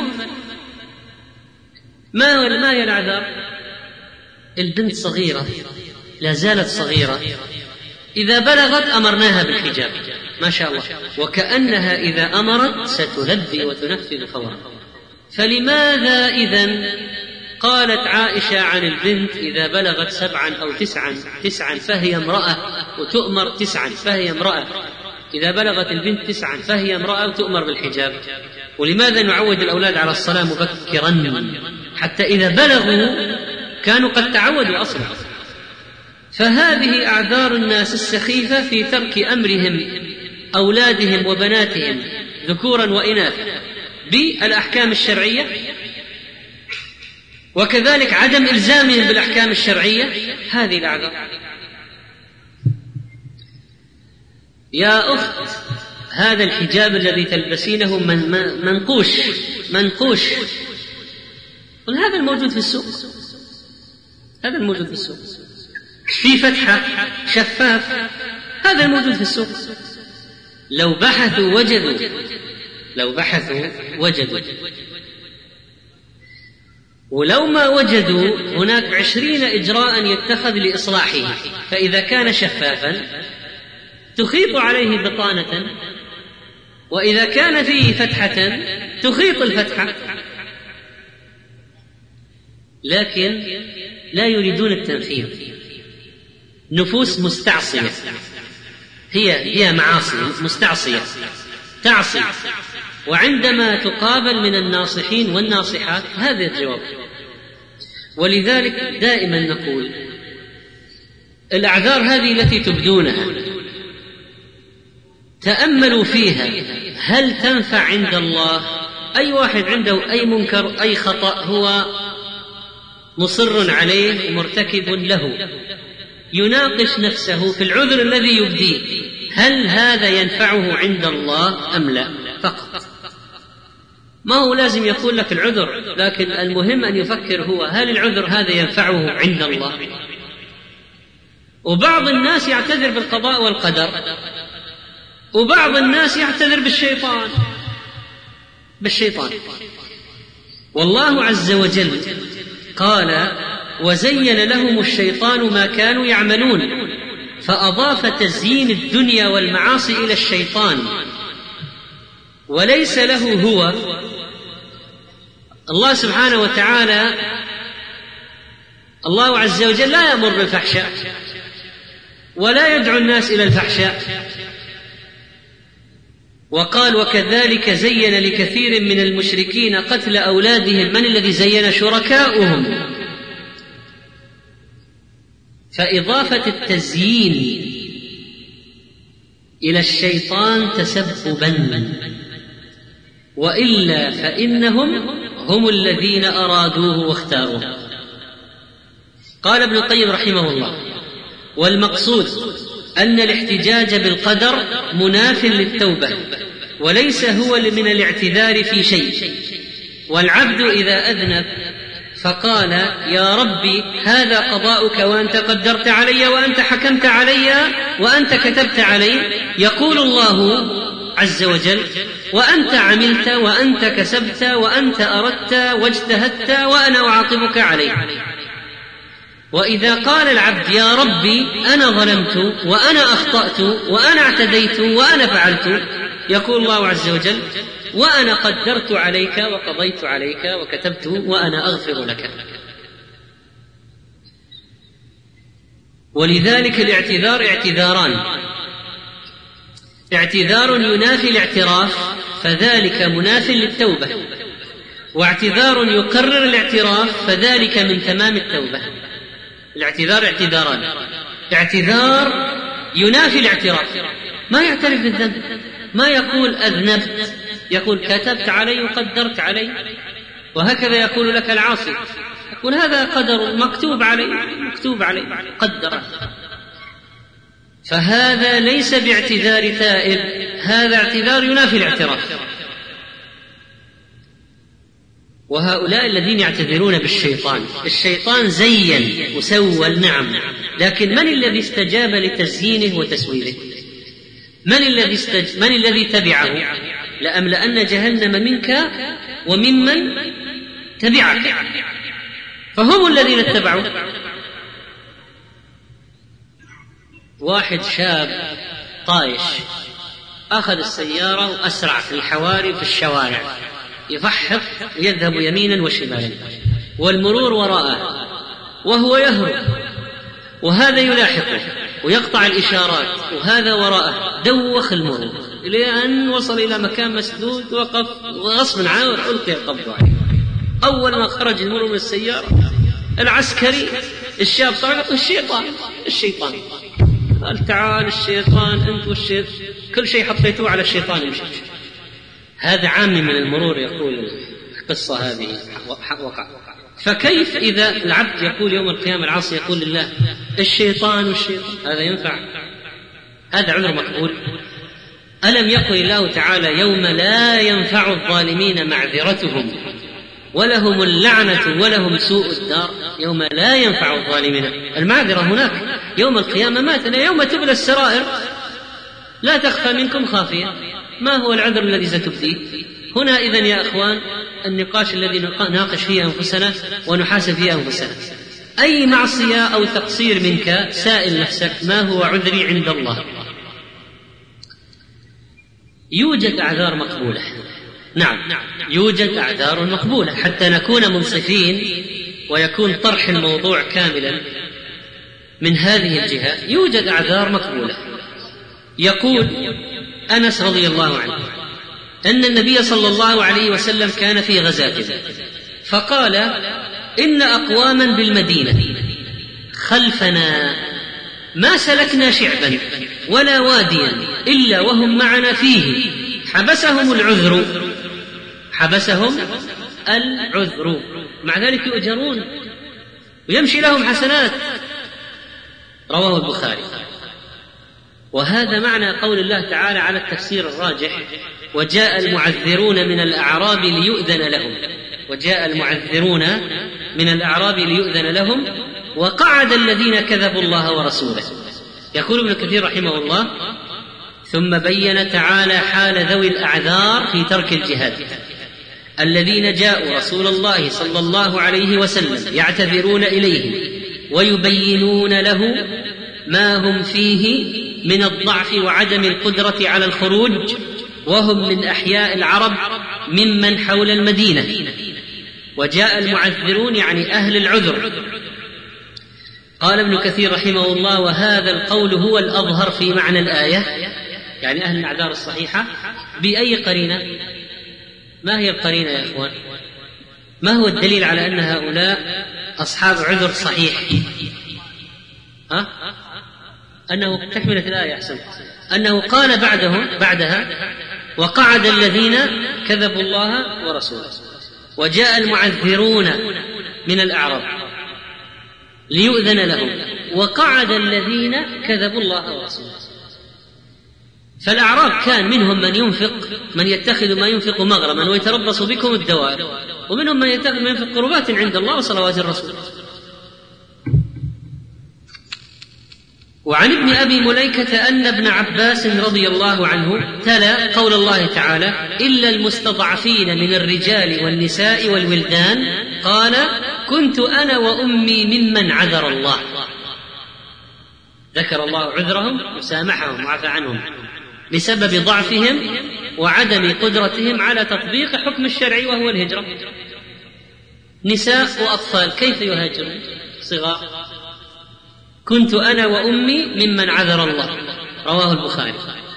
ما ما هي الأعذار؟ البنت صغيرة، لا زالت صغيرة، إذا بلغت أمرناها بالحجاب ما شاء الله، وكأنها إذا أمرت ستلبي وتنفذ فورا. فلماذا إذن قالت عائشة عن البنت: إذا بلغت سبعا أو تسعا تسعا فهي امرأة وتؤمر تسعا فهي امرأة، إذا بلغت البنت تسعا فهي امرأة وتؤمر بالحجاب؟ ولماذا نعود الأولاد على الصلاة مبكرا حتى إذا بلغوا كانوا قد تعودوا أصلا؟ فهذه أعذار الناس السخيفة في ترك أمرهم أولادهم وبناتهم ذكورا وإناثا بالأحكام الشرعية، وكذلك عدم إلزامهم بالأحكام الشرعية. هذه الأعذار. يا أخت، هذا الحجاب الذي تلبسينه من منقوش منقوش هذا الموجود في السوق، هذا الموجود في السوق، في فتحة شفاف، هذا الموجود في السوق. لو بحثوا وجدوا لو بحثوا وجدوا ولو ما وجدوا هناك عشرين إجراء يتخذ لإصلاحه. فإذا كان شفافا تخيط عليه بطانة، وإذا كان فيه فتحة تخيط الفتحة، لكن لا يريدون التنفيذ. نفوس مستعصية، هي هي معاصي مستعصية تعصي، وعندما تقابل من الناصحين والناصحات هذا الجواب. ولذلك دائما نقول: الأعذار هذه التي تبدونها تأملوا فيها، هل تنفع عند الله؟ أي واحد عنده أي منكر أي خطأ هو مصر عليه مرتكب له، يناقش نفسه في العذر الذي يبديه، هل هذا ينفعه عند الله أم لا؟ فقط. ما هو لازم يقول لك العذر، لكن المهم أن يفكر هو هل العذر هذا ينفعه عند الله؟ وبعض الناس يعتذر بالقضاء والقدر، وبعض الناس يعتذر بالشيطان بالشيطان والله عز وجل قال: وزين لهم الشيطان ما كانوا يعملون، فأضاف تزيين الدنيا والمعاصي إلى الشيطان، وليس له هو. الله سبحانه وتعالى الله عز وجل لا يأمر بالفحشاء ولا يدعو الناس إلى الفحشاء، وقال: وكذلك زين لكثير من المشركين قتل أولادهم. من الذي زين؟ شركاؤهم. فإضافة التزيين إلى الشيطان تسببا، وإلا فإنهم هم الذين أرادوه واختاروه. قال ابن القيم رحمه الله: والمقصود أن الاحتجاج بالقدر مناف للتوبة، وليس هو من الاعتذار في شيء. والعبد إذا أذنب فقال: يا ربي هذا قضاؤك وأنت قدرت علي وأنت حكمت علي وأنت كتبت علي، يقول الله عز وجل: وأنت عملت وأنت كسبت وأنت أردت واجتهدت وأنا أعاقبك عليه. وإذا قال العبد: يا ربي أنا ظلمت وأنا أخطأت وأنا اعتديت وأنا فعلت، يقول الله عز وجل: وأنا قدرت عليك وقضيت عليك وكتبت وأنا أغفر لك. ولذلك الاعتذار اعتذاران: اعتذار ينافي الاعتراف فذلك مناف للتوبة، واعتذار يقرر الاعتراف فذلك من تمام التوبة. الاعتذار اعتذاران: اعتذار ينافي الاعتراف، ما يعترف بالذنب، ما يقول أذنبت، يقول كتبت علي وقدرت علي. وهكذا يقول لك العاصي، يقول هذا قدر مكتوب علي مكتوب علي قدر. فهذا ليس باعتذار تائب، هذا اعتذار ينافي الاعتراف. وهؤلاء الذين يعتذرون بالشيطان، الشيطان زين وسوى النعم، لكن من الذي استجاب لتزيينه وتسويله؟ من الذي استج... من الذي تبعه؟ لأملأن جهنم منك وممن تبعك، فهم الذين اتبعوا. واحد شاب طايش أخذ السيارة وأسرع في الحواري في الشوارع، يفحف ويذهب يمينا وشمالا والمرور وراءه وهو يهرب، وهذا يلاحقه ويقطع الإشارات وهذا وراءه، دوخ المرور إلى أن وصل إلى مكان مسدود، وقف وغصبا عنه ألقي القبض عليه. أول ما خرج المرور من السيارة العسكري الشاب طلع: الشيطان الشيطان قال: تعال الشيطان أنت والشيطان، كل شيء حطيتوه على الشيطان يمشي. هذا عامي من المرور يقول القصة هذه وقع. فكيف إذا العبد يقول يوم القيامة، العاصي يقول لله الشيطان والشيطان، هذا ينفع؟ هذا عذر مقبول؟ ألم يقل الله تعالى: يوم لا ينفع الظالمين معذرتهم ولهم اللعنة ولهم سوء الدار. يوم لا ينفع الظالمين، المعذرة هناك يوم القيامة ماتنا، يوم تبلى السرائر لا تخفى منكم خافية. ما هو العذر الذي ستبديه هنا؟ إذن يا أخوان النقاش الذي نناقش فيه أنفسنا ونحاسب فيه أنفسنا، أي معصية أو تقصير منك سائل نفسك: ما هو عذري عند الله؟ يوجد أعذار مقبولة، نعم يوجد أعذار مقبولة، حتى نكون منصفين ويكون طرح الموضوع كاملا من هذه الجهة. يوجد أعذار مقبولة. يقول أنس رضي الله عنه أن النبي صلى الله عليه وسلم كان في غزاة، فقال: إن أقواما بالمدينة خلفنا ما سلكنا شعبا ولا واديا إلا وهم معنا فيه، حبسهم العذر حبسهم العذر مع ذلك يؤجرون ويمشي لهم حسنات. رواه البخاري. وهذا معنى قول الله تعالى على التفسير الراجح: وجاء المعذرون من الأعراب ليؤذن لهم وجاء المعذرون من الأعراب ليؤذن لهم وقعد الذين كذبوا الله ورسوله. يقول ابن كثير رحمه الله: ثم بين تعالى حال ذوي الأعذار في ترك الجهاد الذين جاءوا رسول الله صلى الله عليه وسلم يعتذرون إليه ويبينون له ما هم فيه من الضعف وعدم القدرة على الخروج، وهم من أحياء العرب ممن حول المدينة. وجاء المعذرون يعني أهل العذر. قال ابن كثير رحمه الله: وهذا القول هو الأظهر في معنى الآية، يعني أهل الأعذار الصحيحة. بأي قرينة؟ ما هي القرينة يا إخوان؟ ما هو الدليل على أن هؤلاء أصحاب عذر صحيح؟ ها؟ أنه تكملة الآية أحسن، أنه قال بعدهم بعدها: وقعد الذين كذبوا الله ورسوله وجاء المعذرون من الأعراب ليؤذن لهم وقعد الذين كذبوا الله ورسوله. فالأعراب كان منهم من ينفق من يتخذ ما ينفق مغرما ويتربص بكم الدوائر، ومنهم من يتخذ ما ينفق قربات عند الله وصلوات الرسول. وعن ابن أبي مليكة أن ابن عباس رضي الله عنه تلا قول الله تعالى: إلا المستضعفين من الرجال والنساء والولدان. قال: كنت أنا وأمي ممن عذر الله. ذكر الله عذرهم وسامحهم وعفى عنهم بسبب ضعفهم وعدم قدرتهم على تطبيق حكم الشرع وهو الهجرة. نساء وأطفال كيف يهاجرون صغار؟ كنت أنا وأمي ممن عذر الله، رواه البخاري.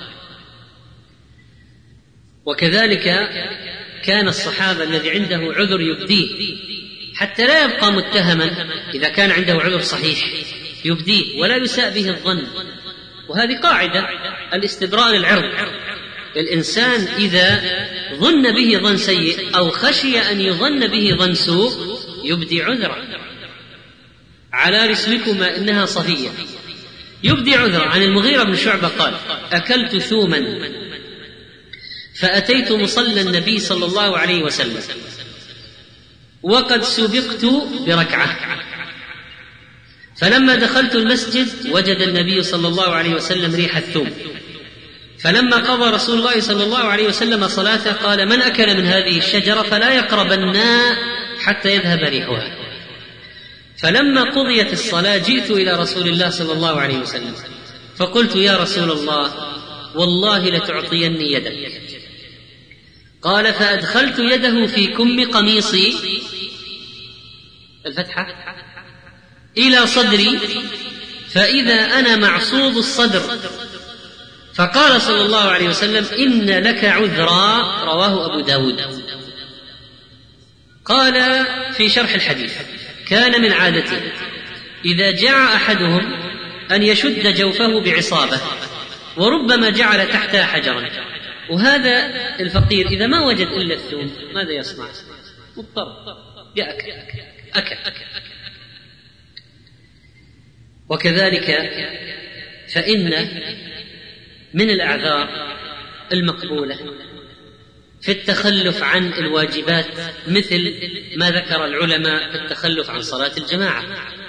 وكذلك كان الصحابة الذي عنده عذر يبديه حتى لا يبقى متهما، إذا كان عنده عذر صحيح يبديه ولا يساء به الظن. وهذه قاعدة الاستبراء للعرض. الإنسان إذا ظن به ظن سيء أو خشي أن يظن به ظن سوء يبدي عذرا. على رسلكما إنها صفية يبدي عذرا. عن المغيرة بن شعبة قال: أكلت ثوما فأتيت مصلى النبي صلى الله عليه وسلم وقد سبقت بركعة، فلما دخلت المسجد وجد النبي صلى الله عليه وسلم ريح الثوم، فلما قضى رسول الله صلى الله عليه وسلم صلاته قال: من أكل من هذه الشجرة فلا يقربن حتى يذهب ريحها. فلما قضيت الصلاة جئت إلى رسول الله صلى الله عليه وسلم فقلت: يا رسول الله والله لتعطيني يدك. قال: فأدخلت يده في كم قميصي الفتحة إلى صدري فإذا أنا معصوب الصدر، فقال صلى الله عليه وسلم: إن لك عذرا، رواه أبو داود. قال في شرح الحديث: كان من عادته إذا جاع أحدهم أن يشد جوفه بعصابة وربما جعل تحتها حجرا. وهذا الفقير إذا ما وجد إلا الثوم ماذا يصنع؟ مضطر يأكل أكل. وكذلك فإن من الأعذار المقبولة في التخلف عن الواجبات مثل ما ذكر العلماء في التخلف عن صلاة الجماعة.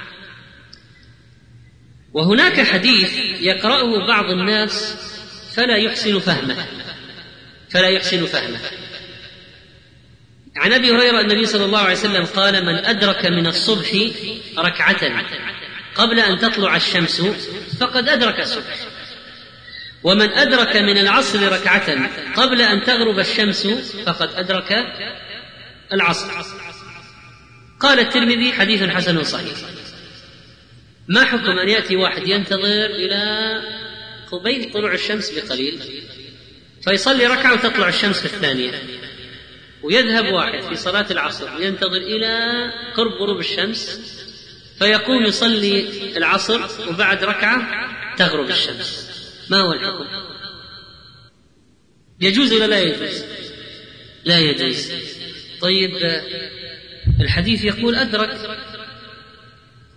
وهناك حديث يقرأه بعض الناس فلا يحسن فهمه فلا يحسن فهمه عن أبي هريرة النبي صلى الله عليه وسلم قال: من أدرك من الصبح ركعة قبل أن تطلع الشمس فقد أدرك الصبح، ومن أدرك من العصر ركعة قبل أن تغرب الشمس فقد أدرك العصر. قال الترمذي: حديث حسن صحيح. ما حكم أن يأتي واحد ينتظر إلى قبيل طلوع الشمس بقليل فيصلي ركعة وتطلع الشمس في الثانية، ويذهب واحد في صلاة العصر وينتظر إلى قرب غروب الشمس فيقوم يصلي العصر وبعد ركعة تغرب الشمس؟ ما هو الحكم؟ يجوز ولا لا يجوز؟ لا يجوز. طيب الحديث يقول أدرك.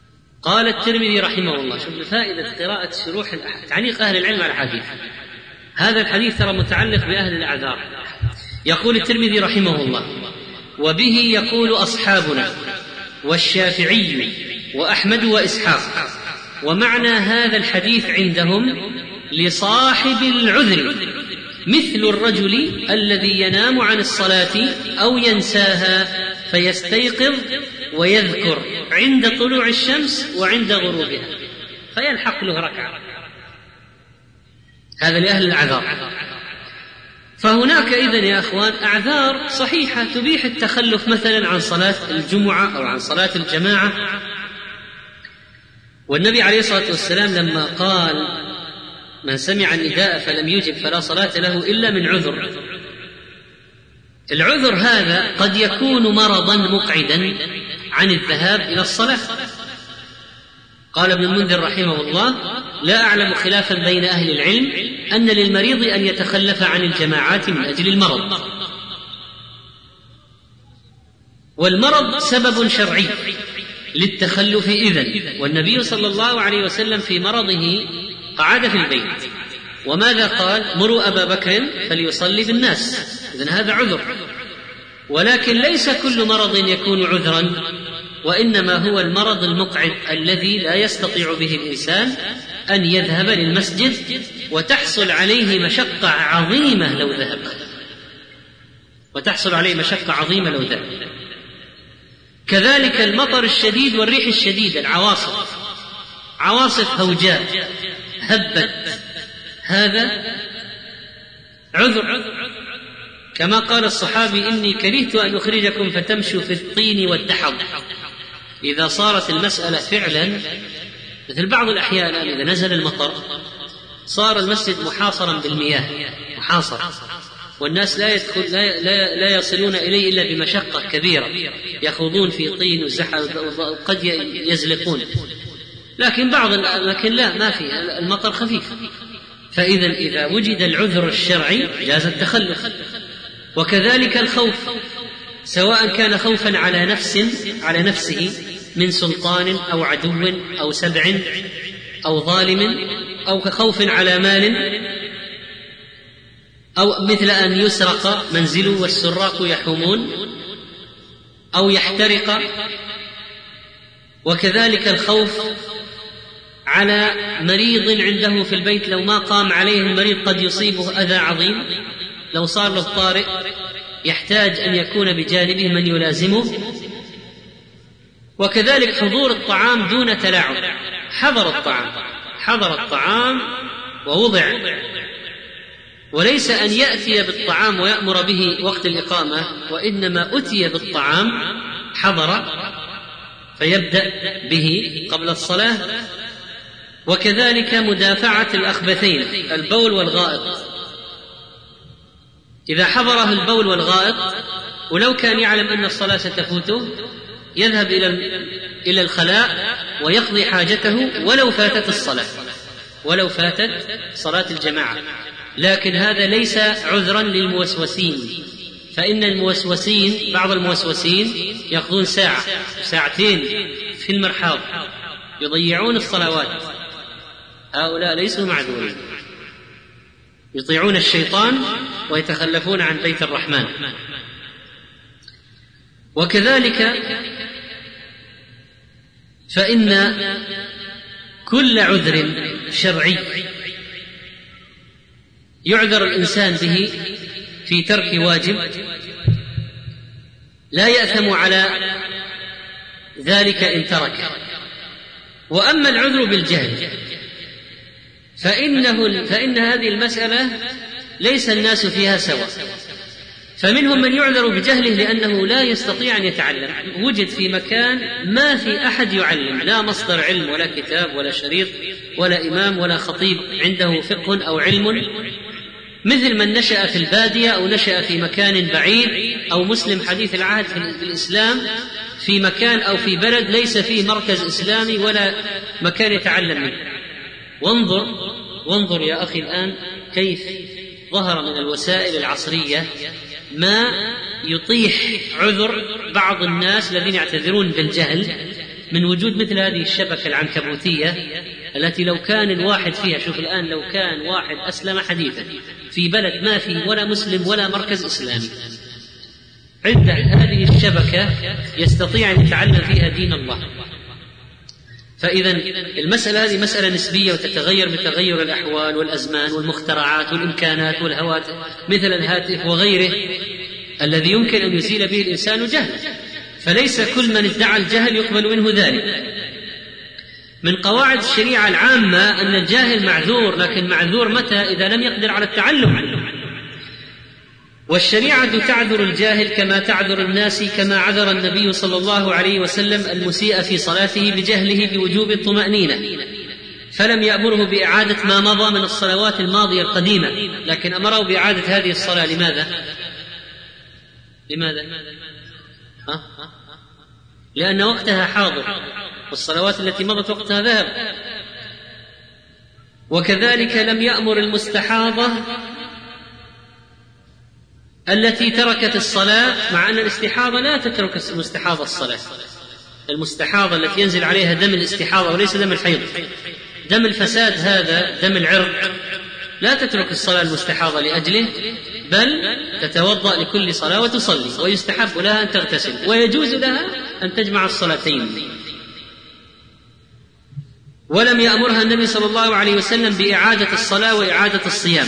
قال الترمذي رحمه الله، شوف فائدة قراءة شروح تعليق أهل العلم على الحديث، هذا الحديث ترى متعلق بأهل الأعذار. يقول الترمذي رحمه الله: وبه يقول أصحابنا والشافعي وأحمد وإسحاق. ومعنى هذا الحديث عندهم لصاحب العذر مثل الرجل الذي ينام عن الصلاة أو ينساها فيستيقظ ويذكر عند طلوع الشمس وعند غروبها فيلحق له ركعة. هذا لأهل الأعذار. فهناك إذن يا أخوان أعذار صحيحة تبيح التخلف مثلا عن صلاة الجمعة أو عن صلاة الجماعة. والنبي عليه الصلاة والسلام لما قال: من سمع النداء فلم يجب فلا صلاة له إلا من عذر، العذر هذا قد يكون مرضا مقعدا عن الذهاب إلى الصلاة. قال ابن المنذر رحمه الله: لا أعلم خلافا بين أهل العلم أن للمريض أن يتخلف عن الجماعات من أجل المرض، والمرض سبب شرعي للتخلف إذن. والنبي صلى الله عليه وسلم في مرضه قعد في البيت، وماذا قال؟ مروا أبا بكر فليصلي بالناس. إذن هذا عذر، ولكن ليس كل مرض يكون عذرا، وإنما هو المرض المقعد الذي لا يستطيع به الإنسان أن يذهب للمسجد وتحصل عليه مشقة عظيمة لو ذهب وتحصل عليه مشقة عظيمة لو ذهب كذلك المطر الشديد والريح الشديدة، العواصف، عواصف هوجاء هبت، هذا عذر. كما قال الصحابي: إني كرهت أن أخرجكم فتمشوا في الطين والدحض. إذا صارت المسألة فعلا مثل بعض الأحيان إذا نزل المطر صار المسجد محاصرا بالمياه، محاصر، والناس لا يدخل لا, لا, لا يصلون إليه إلا بمشقة كبيرة، يخوضون في طين وزحل وقد يزلقون. لكن بعض الأماكن لا، ما في، المطر خفيف. فإذا إذا وجد العذر الشرعي جاز التخلف. وكذلك الخوف، سواء كان خوفا على نفس على نفسه من سلطان أو عدو أو سبع أو ظالم، أو كخوف على مال، أو مثل أن يسرق منزله والسراق يحومون، أو يحترق. وكذلك الخوف على مريض عنده في البيت، لو ما قام عليه المريض قد يصيبه أذى عظيم، لو صار له طارئ يحتاج أن يكون بجانبه من يلازمه. وكذلك حضور الطعام دون تلاعب، حضر الطعام حضر الطعام ووضع، وليس أن يأتي بالطعام ويأمر به وقت الإقامة، وإنما أتي بالطعام حضر فيبدأ به قبل الصلاة. وكذلك مدافعة الأخبثين، البول والغائط، إذا حضره البول والغائط ولو كان يعلم أن الصلاة ستفوته يذهب إلى إلى الخلاء ويقضي حاجته ولو فاتت الصلاة ولو فاتت صلاة الجماعة. لكن هذا ليس عذرا للموسوسين، فإن الموسوسين بعض الموسوسين يقضون ساعة ساعتين في المرحاض يضيعون الصلوات، هؤلاء ليسوا معذورين، يطيعون الشيطان ويتخلفون عن بيت الرحمن. وكذلك فإن كل عذر شرعي يعذر الإنسان به في ترك واجب لا يأثم على ذلك إن تركه. وأما العذر بالجهل فإنه فإن هذه المسألة ليس الناس فيها سواء، فمنهم من يعذر بجهله لأنه لا يستطيع أن يتعلم، وجد في مكان ما في أحد يعلم، لا مصدر علم ولا كتاب ولا شريط ولا إمام ولا خطيب عنده فقه أو علم، مثل من نشأ في البادية أو نشأ في مكان بعيد، أو مسلم حديث العهد في الإسلام في مكان أو في بلد ليس فيه مركز إسلامي ولا مكان يتعلم منه. وانظر وانظر يا أخي الآن كيف ظهر من الوسائل العصرية ما يطيح عذر بعض الناس الذين يعتذرون بالجهل من وجود مثل هذه الشبكة العنكبوتية التي لو كان الواحد فيها، شوف الآن لو كان واحد أسلم حديثا في بلد ما فيه ولا مسلم ولا مركز إسلامي، عنده هذه الشبكة يستطيع أن يتعلم فيها دين الله. فإذا المسألة هذه مسألة نسبية وتتغير بتغير الأحوال والأزمان والمخترعات والإمكانات والهواتف مثل الهاتف وغيره الذي يمكن أن يزيل به الإنسان جهل، فليس كل من ادعى الجهل يقبل منه ذلك. من قواعد الشريعة العامة أن الجاهل معذور، لكن معذور متى؟ إذا لم يقدر على التعلم. والشريعة تعذر الجاهل كما تعذر الناس، كما عذر النبي صلى الله عليه وسلم المسيء في صلاته بجهله بوجوب الطمأنينة، فلم يأمره بإعادة ما مضى من الصلوات الماضية القديمة، لكن أمره بإعادة هذه الصلاة. لماذا؟ لماذا؟ ها؟ لأن وقتها حاضر والصلوات التي مضت وقتها ذهب. وكذلك لم يأمر المستحاضة التي تركت الصلاة، مع أن الاستحاضة لا تترك المستحاضة الصلاة. المستحاضة التي ينزل عليها دم الاستحاضة وليس دم الحيض، دم الفساد هذا دم العرق، لا تترك الصلاة المستحاضة لأجله، بل تتوضأ لكل صلاة وتصلي، ويستحب لها أن تغتسل، ويجوز لها أن تجمع الصلاتين. ولم يأمرها النبي صلى الله عليه وسلم بإعادة الصلاة وإعادة الصيام.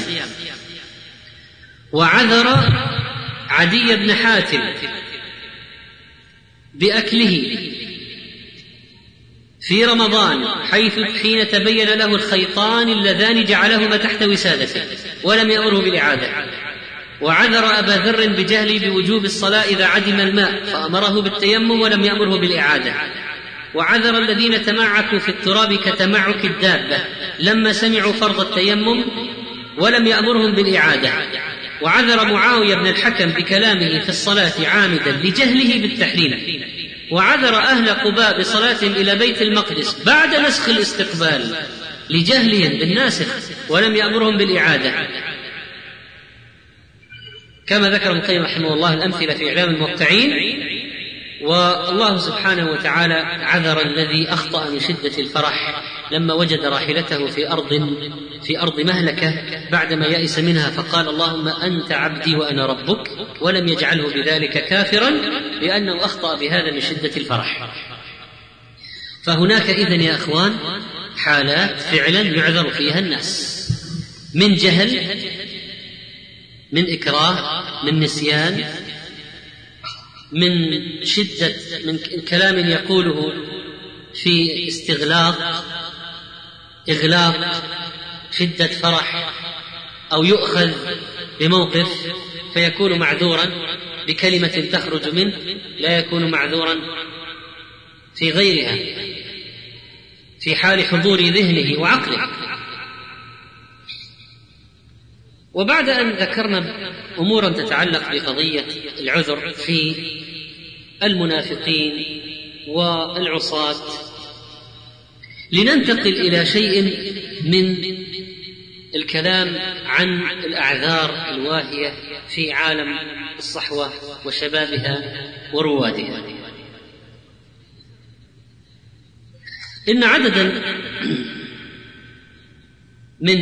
وعذر عدي بن حاتم بأكله في رمضان حيث حين تبين له الخيطان اللذان جعلهما تحت وسادته، ولم يأمره بالإعادة. وعذر أبا ذر بجهله بوجوب الصلاة إذا عدم الماء، فأمره بالتيمم ولم يأمره بالإعادة. وعذر الذين تمعكوا في التراب كتمعك الدابة لما سمعوا فرض التيمم ولم يأمرهم بالإعادة. وعذر معاوية بن الحكم بكلامه في الصلاة عامدا لجهله بالتحريم. وعذر أهل قباء بصلاة إلى بيت المقدس بعد نسخ الاستقبال لجهلهم بالناسخ ولم يأمرهم بالإعادة، كما ذكر ابن القيم رحمه الله الأمثلة في إعلام الموقعين. والله سبحانه وتعالى عذر الذي أخطأ من شدة الفرح لما وجد راحلته في أرض في أرض مهلكة بعدما يئس منها، فقال اللهم أنت عبدي وأنا ربك، ولم يجعله بذلك كافرا لأنه أخطأ بهذا من شدة الفرح. فهناك إذن يا أخوان حالات فعلا يعذر فيها الناس، من جهل، من إكراه، من نسيان، من شدة، من كلام يقوله في استغلاق إغلاق شدة فرح، أو يؤخذ بموقف فيكون معذورا بكلمة تخرج منه، لا يكون معذورا في غيرها في حال حضور ذهنه وعقله. وبعد أن ذكرنا أمورا تتعلق بقضية العذر في المنافقين والعصاة، لننتقل إلى شيء من الكلام عن الأعذار الواهية في عالم الصحوة وشبابها وروادها. إن عددا من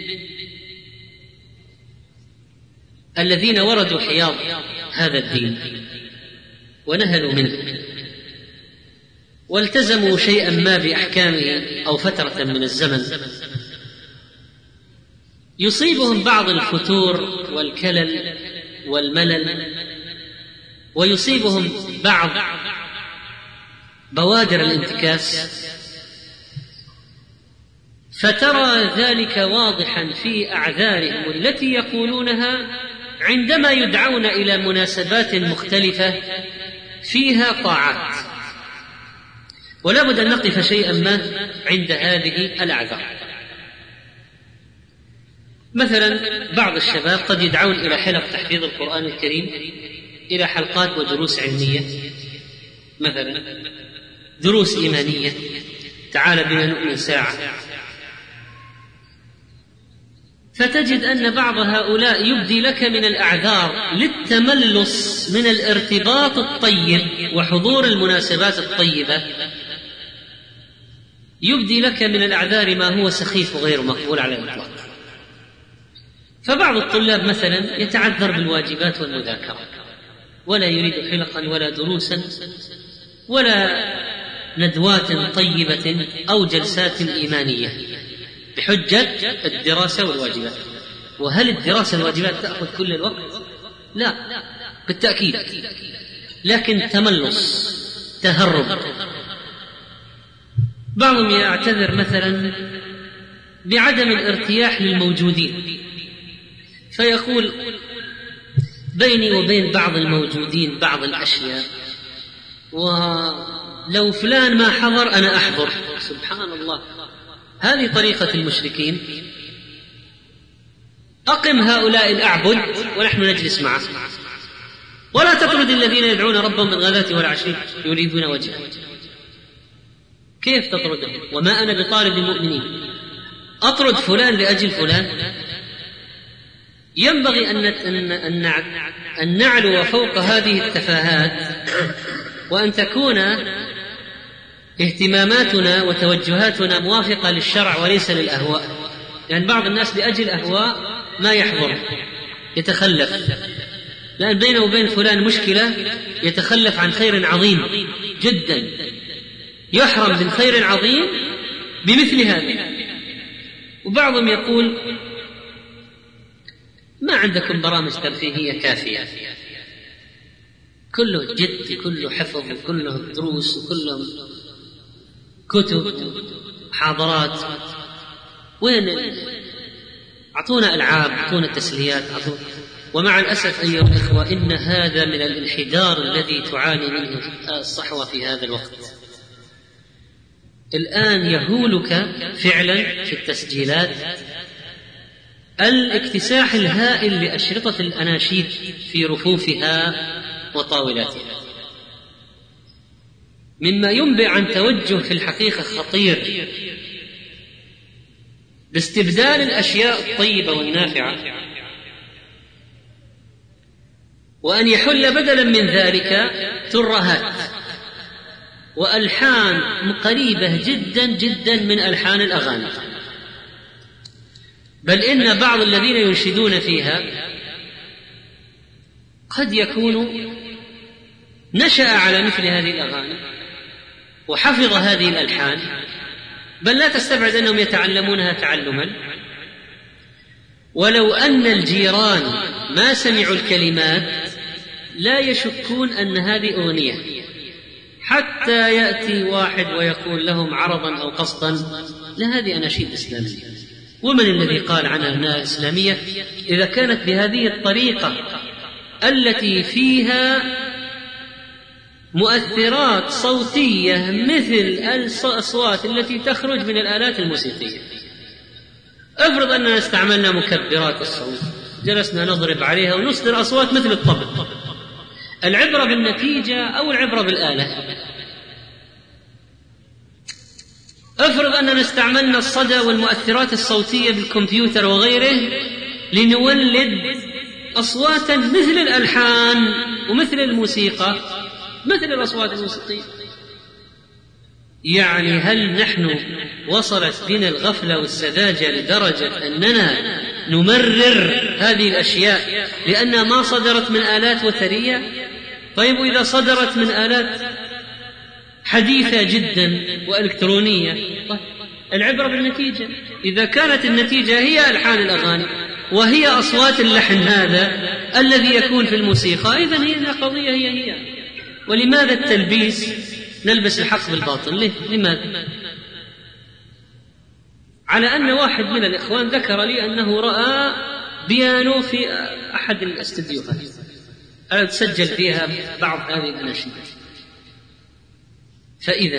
الذين وردوا حياض هذا الدين ونهلوا منه والتزموا شيئا ما بأحكامه أو فترة من الزمن، يصيبهم بعض الفتور والكلل والملل، ويصيبهم بعض بوادر الانتكاس، فترى ذلك واضحا في أعذارهم التي يقولونها عندما يدعون إلى مناسبات مختلفة فيها طاعات. ولا بد أن نقف شيئا ما عند هذه الأعذار. مثلا بعض الشباب قد يدعون إلى حلق تحفيظ القرآن الكريم، إلى حلقات ودروس علمية، مثلا دروس إيمانية، تعال بنا نؤمن ساعة. فتجد أن بعض هؤلاء يبدي لك من الأعذار للتملص من الارتباط الطيب وحضور المناسبات الطيبة يبدي لك من الأعذار ما هو سخيف وغير مقبول على الإطلاق. فبعض الطلاب مثلا يتعذر بالواجبات والمذاكرة ولا يريد حلقا ولا دروسا ولا ندوات طيبة أو جلسات إيمانية بحجة الدراسة والواجبات. وهل الدراسة والواجبات تأخذ كل الوقت؟ لا بالتأكيد، لكن تملص، تهرب. بعضهم يعتذر مثلا بعدم الارتياح للموجودين، فيقول بيني وبين بعض الموجودين بعض الأشياء، ولو فلان ما حضر أنا أحضر. سبحان الله، هذه طريقة المشركين. أقم هؤلاء الأعبد ونحن نجلس معه، ولا تطرد الذين يدعون ربهم بالغداة والعشي يريدون وجهه. كيف تطردهم؟ وما أنا بطارد المؤمنين. أطرد فلان لأجل فلان؟ ينبغي أن أن نعلو فوق هذه التفاهات، وأن تكون اهتماماتنا وتوجهاتنا موافقة للشرع وليس للأهواء. لأن يعني بعض الناس لأجل أهواء ما يحضر، يتخلف، لأن بينه وبين فلان مشكلة، يتخلف عن خير عظيم جدا، يحرم من خير عظيم بمثل هذا. وبعضهم يقول ما عندكم برامج ترفيهية كافية، كله جد، كله حفظ، كله دروس، وكله كتب محاضرات، وين؟ أعطونا ألعاب، أعطونا تسليات، أعطونا. ومع الأسف أيها الإخوة إن هذا من الانحدار الذي تعاني منه الصحوة في هذا الوقت. الآن يهولك فعلا في التسجيلات الاكتساح الهائل لأشرطة الأناشيد في رفوفها وطاولاتها، مما ينبئ عن توجه في الحقيقة خطير باستبدال الأشياء الطيبة والنافعة، وأن يحل بدلا من ذلك ترهات وألحان قريبة جدا جدا من ألحان الأغاني. بل إن بعض الذين ينشدون فيها قد يكون نشأ على مثل هذه الأغاني وحفظ هذه الألحان، بل لا تستبعد أنهم يتعلمونها تعلما. ولو أن الجيران ما سمعوا الكلمات لا يشكون أن هذه أغنية، حتى يأتي واحد ويقول لهم عرضا أو قصدا لا، هذه أناشيد إسلامية. ومن الذي قال عنها أنها إسلامية إذا كانت بهذه الطريقة التي فيها مؤثرات صوتية مثل الأصوات التي تخرج من الآلات الموسيقية؟ افرض أننا استعملنا مكبرات الصوت، جلسنا نضرب عليها ونصدر أصوات مثل الطبل. العبرة بالنتيجة أو العبرة بالآلة؟ افرض أننا استعملنا الصدى والمؤثرات الصوتية بالكمبيوتر وغيره لنولد أصواتا مثل الألحان ومثل الموسيقى، مثل الأصوات الموسيقية. يعني هل نحن وصلت بنا الغفلة والسذاجة لدرجة أننا نمرر هذه الأشياء لأنها ما صدرت من آلات وترية؟ طيب وإذا صدرت من آلات حديثة جدا وإلكترونية؟ طيب العبرة بالنتيجة. إذا كانت النتيجة هي ألحان الأغاني وهي أصوات اللحن هذا الذي يكون في الموسيقى، إذن هي القضية هي هي. ولماذا التلبيس؟ نلبس الحق بالباطل. ليه؟ لماذا؟ على أن واحد من الإخوان ذكر لي أنه رأى بيانو في أحد الاستديوهات تسجل فيها بعض هذه الأناشيد. فإذا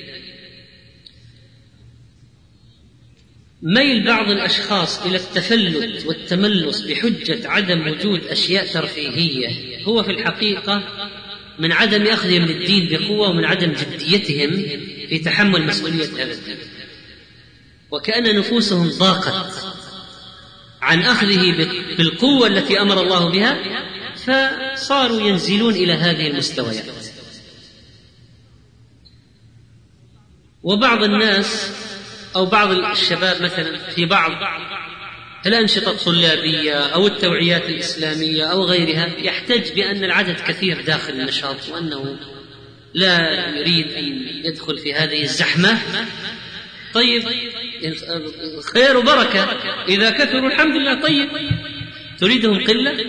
ميل بعض الأشخاص إلى التفلت والتملص بحجة عدم وجود أشياء ترفيهية هو في الحقيقة من عدم أخذهم للدين بقوة ومن عدم جديتهم في تحمل مسؤولية هذا الدين، وكأن نفوسهم ضاقت عن أخذه بالقوة التي أمر الله بها، فصاروا ينزلون إلى هذه المستويات. وبعض الناس أو بعض الشباب مثلا في بعض الأنشطة الطلابية أو التوعيات الإسلامية أو غيرها يحتج بأن العدد كثير داخل النشاط وأنه لا يريد أن يدخل في هذه الزحمة. طيب خير وبركة، إذا كثروا الحمد لله. طيب تريدهم قلة؟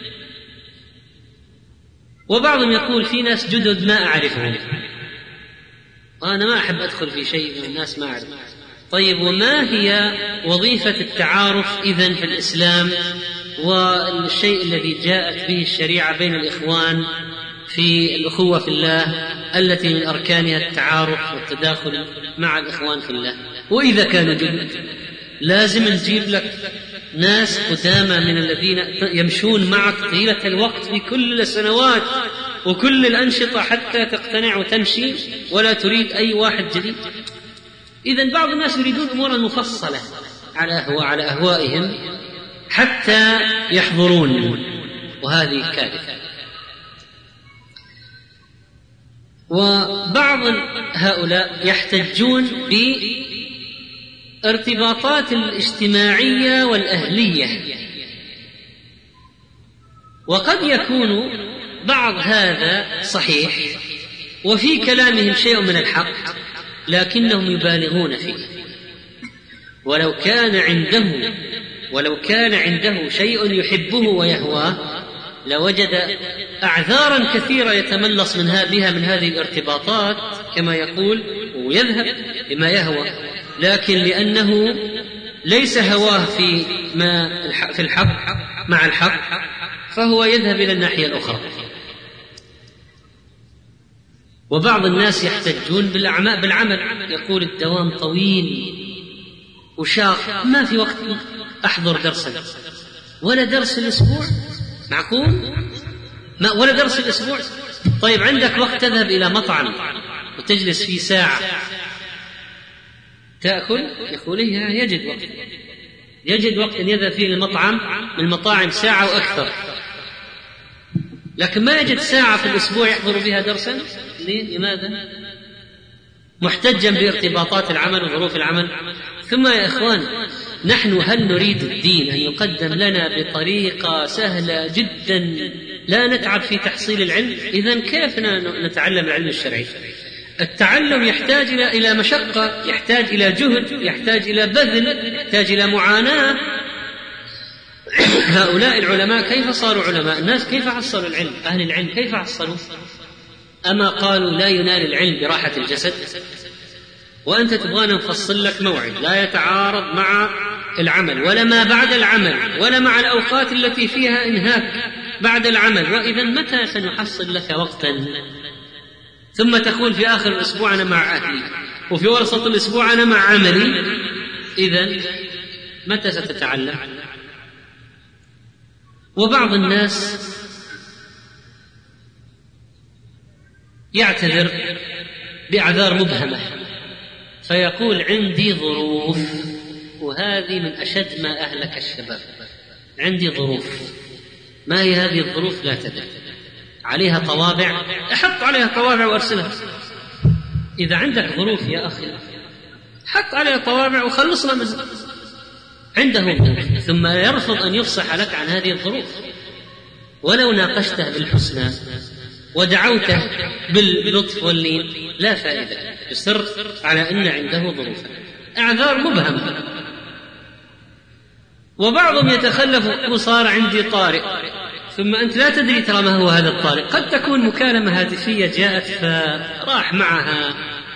وبعضهم يقول في ناس جدد ما أعرفهم، وأنا ما أحب أدخل في شيء من الناس ما أعرف. طيب وما هي وظيفة التعارف إذن في الإسلام والشيء الذي جاءت به الشريعة بين الإخوان في الأخوة في الله التي من أركانها التعارف والتداخل مع الإخوان في الله؟ وإذا كانوا جدد لازم نجيب لك ناس قدامى من الذين يمشون معك طيلة الوقت في كل السنوات وكل الأنشطة حتى تقتنع وتمشي، ولا تريد أي واحد جديد. إذن بعض الناس يريدون أمورا مفصلة على أهواء على أهوائهم حتى يحضرون، وهذه كارثة. وبعض هؤلاء يحتجون بارتباطات الاجتماعية والأهلية، وقد يكون بعض هذا صحيح وفي كلامهم شيء من الحق، لكنهم يبالغون فيه. ولو كان عنده ولو كان عنده شيء يحبه ويهواه لوجد أعذارا كثيرة يتملص من بها من هذه الارتباطات كما يقول، ويذهب لما يهوى، لكن لأنه ليس هواه في ما في الحق مع الحق فهو يذهب إلى الناحية الأخرى. وبعض الناس يحتجون بالأعمال بالعمل، يقول الدوام طويل وشاق، ما في وقت أحضر درسا ولا درس الأسبوع، معقول؟ ما ولا درس الأسبوع؟ طيب عندك وقت تذهب إلى مطعم وتجلس فيه ساعة تأكل؟ يقول إيه يجد وقت يجد وقت أن يذهب فيه المطعم من المطاعم ساعة وأكثر، لكن ما يجد ساعة في الأسبوع يحضر بها درسا. لماذا؟ محتجا بارتباطات العمل وظروف العمل. ثم يا إخوان، نحن هل نريد الدين أن يقدم لنا بطريقة سهلة جدا لا نتعب في تحصيل العلم؟ إذن كيف نتعلم العلم الشرعي؟ التعلم يحتاج إلى مشقة، يحتاج إلى جهد، يحتاج إلى بذل، يحتاج إلى معاناة. هؤلاء العلماء كيف صاروا علماء؟ الناس كيف حصلوا العلم؟ أهل العلم كيف حصلوا؟ أما قالوا لا ينال العلم براحة الجسد؟ وأنت تبغانا نفصل لك موعد لا يتعارض مع العمل ولا ما بعد العمل ولا مع الأوقات التي فيها إنهاك بعد العمل، وإذا متى سنحصل لك وقتا؟ ثم تقول في آخر الأسبوع أنا مع أهلي وفي وسط الأسبوع أنا مع عملي. إذن متى ستتعلم؟ وبعض الناس يعتذر بأعذار مبهمة فيقول عندي ظروف، وهذه من أشد ما أهلك الشباب. عندي ظروف، ما هي هذه الظروف؟ لا تدري. عليها طوابع، أحط عليها طوابع وأرسلها. إذا عندك ظروف يا أخي حط عليها طوابع وخلصنا منها. عنده ظروف ثم يرفض أن يفصح لك عن هذه الظروف، ولو ناقشته بالحسنى ودعوته باللطف واللين لا فائدة، يصر على أن عنده ظروف. أعذار مبهمة. وبعضهم يتخلف وصار عندي طارئ، ثم أنت لا تدري ترى ما هو هذا الطارئ. قد تكون مكالمة هاتفية جاءت فراح معها.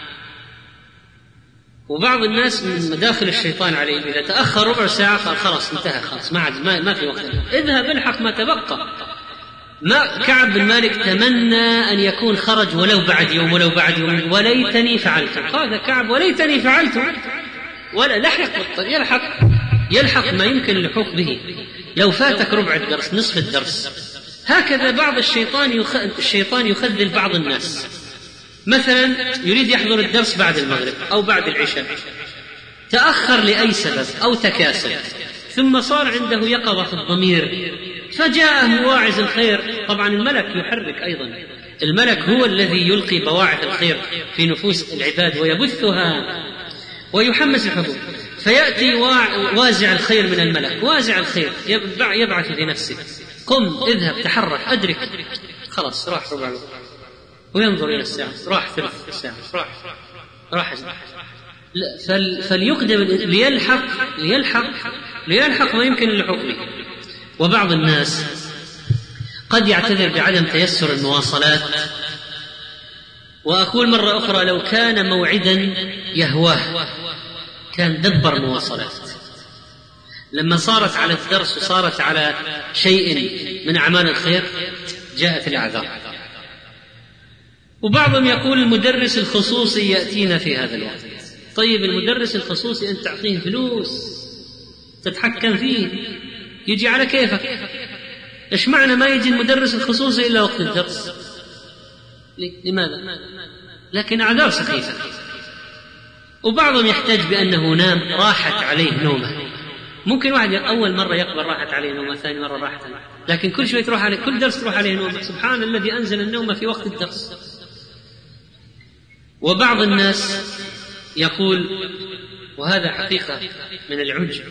وبعض الناس من مداخل الشيطان عليهم إذا تأخر ربع ساعة خلاص انتهى، خلاص ما عاد ما, ما في وقت، اذهب الحق ما تبقى. ما كعب بن مالك تمنى أن يكون خرج ولو بعد يوم ولو بعد يوم، وليتني فعلت. هذا كعب وليتني فعلت، ولا لحق يلحق يلحق ما يمكن اللحوق به. لو فاتك ربع الدرس نصف الدرس. هكذا بعض الشيطان يخ... الشيطان يخذل بعض الناس. مثلا يريد يحضر الدرس بعد المغرب أو بعد العشاء، تأخر لأي سبب أو تكاسل، ثم صار عنده يقظة في الضمير فجاءه واعظ الخير. طبعا الملك يحرك أيضا، الملك هو الذي يلقي بواعث الخير في نفوس العباد ويبثها ويحمس الحظوظ، فيأتي وازع الخير من الملك، وازع الخير يبعث في نفسه: قم اذهب تحرك أدرك، خلاص راح ربع الوقت، وينظر إلى الساعة راح ثلث الساعة، راح راح فل فليقدم ليلحق ليلحق ليلحق ما يمكن اللحوق به. وبعض الناس قد يعتذر بعدم تيسر المواصلات، وأقول مرة أخرى لو كان موعدا يهواه كان دبر مواصلات. لما صارت على الدرس وصارت على شيء من أعمال الخير جاءت الأعذار. وبعضهم يقول المدرس الخصوصي يأتينا في هذا الوقت. طيب المدرس الخصوصي أنت تعطيه فلوس تتحكم فيه، يجي على كيفك. إيش معنى ما يجي المدرس الخصوصي إلا وقت الدرس؟ لماذا؟ لكن أعذار سخيفة. وبعضهم يحتاج بأنه نام راحت عليه نومه. ممكن واحد أول مرة يقبل راحت عليه نومه، ثاني مرة راحت عليه، لكن كل شوي تروح عليه، كل درس تروح عليه نومه. سبحان الذي أنزل النوم في وقت الدرس. وبعض الناس يقول، وهذا حقيقة من العجب،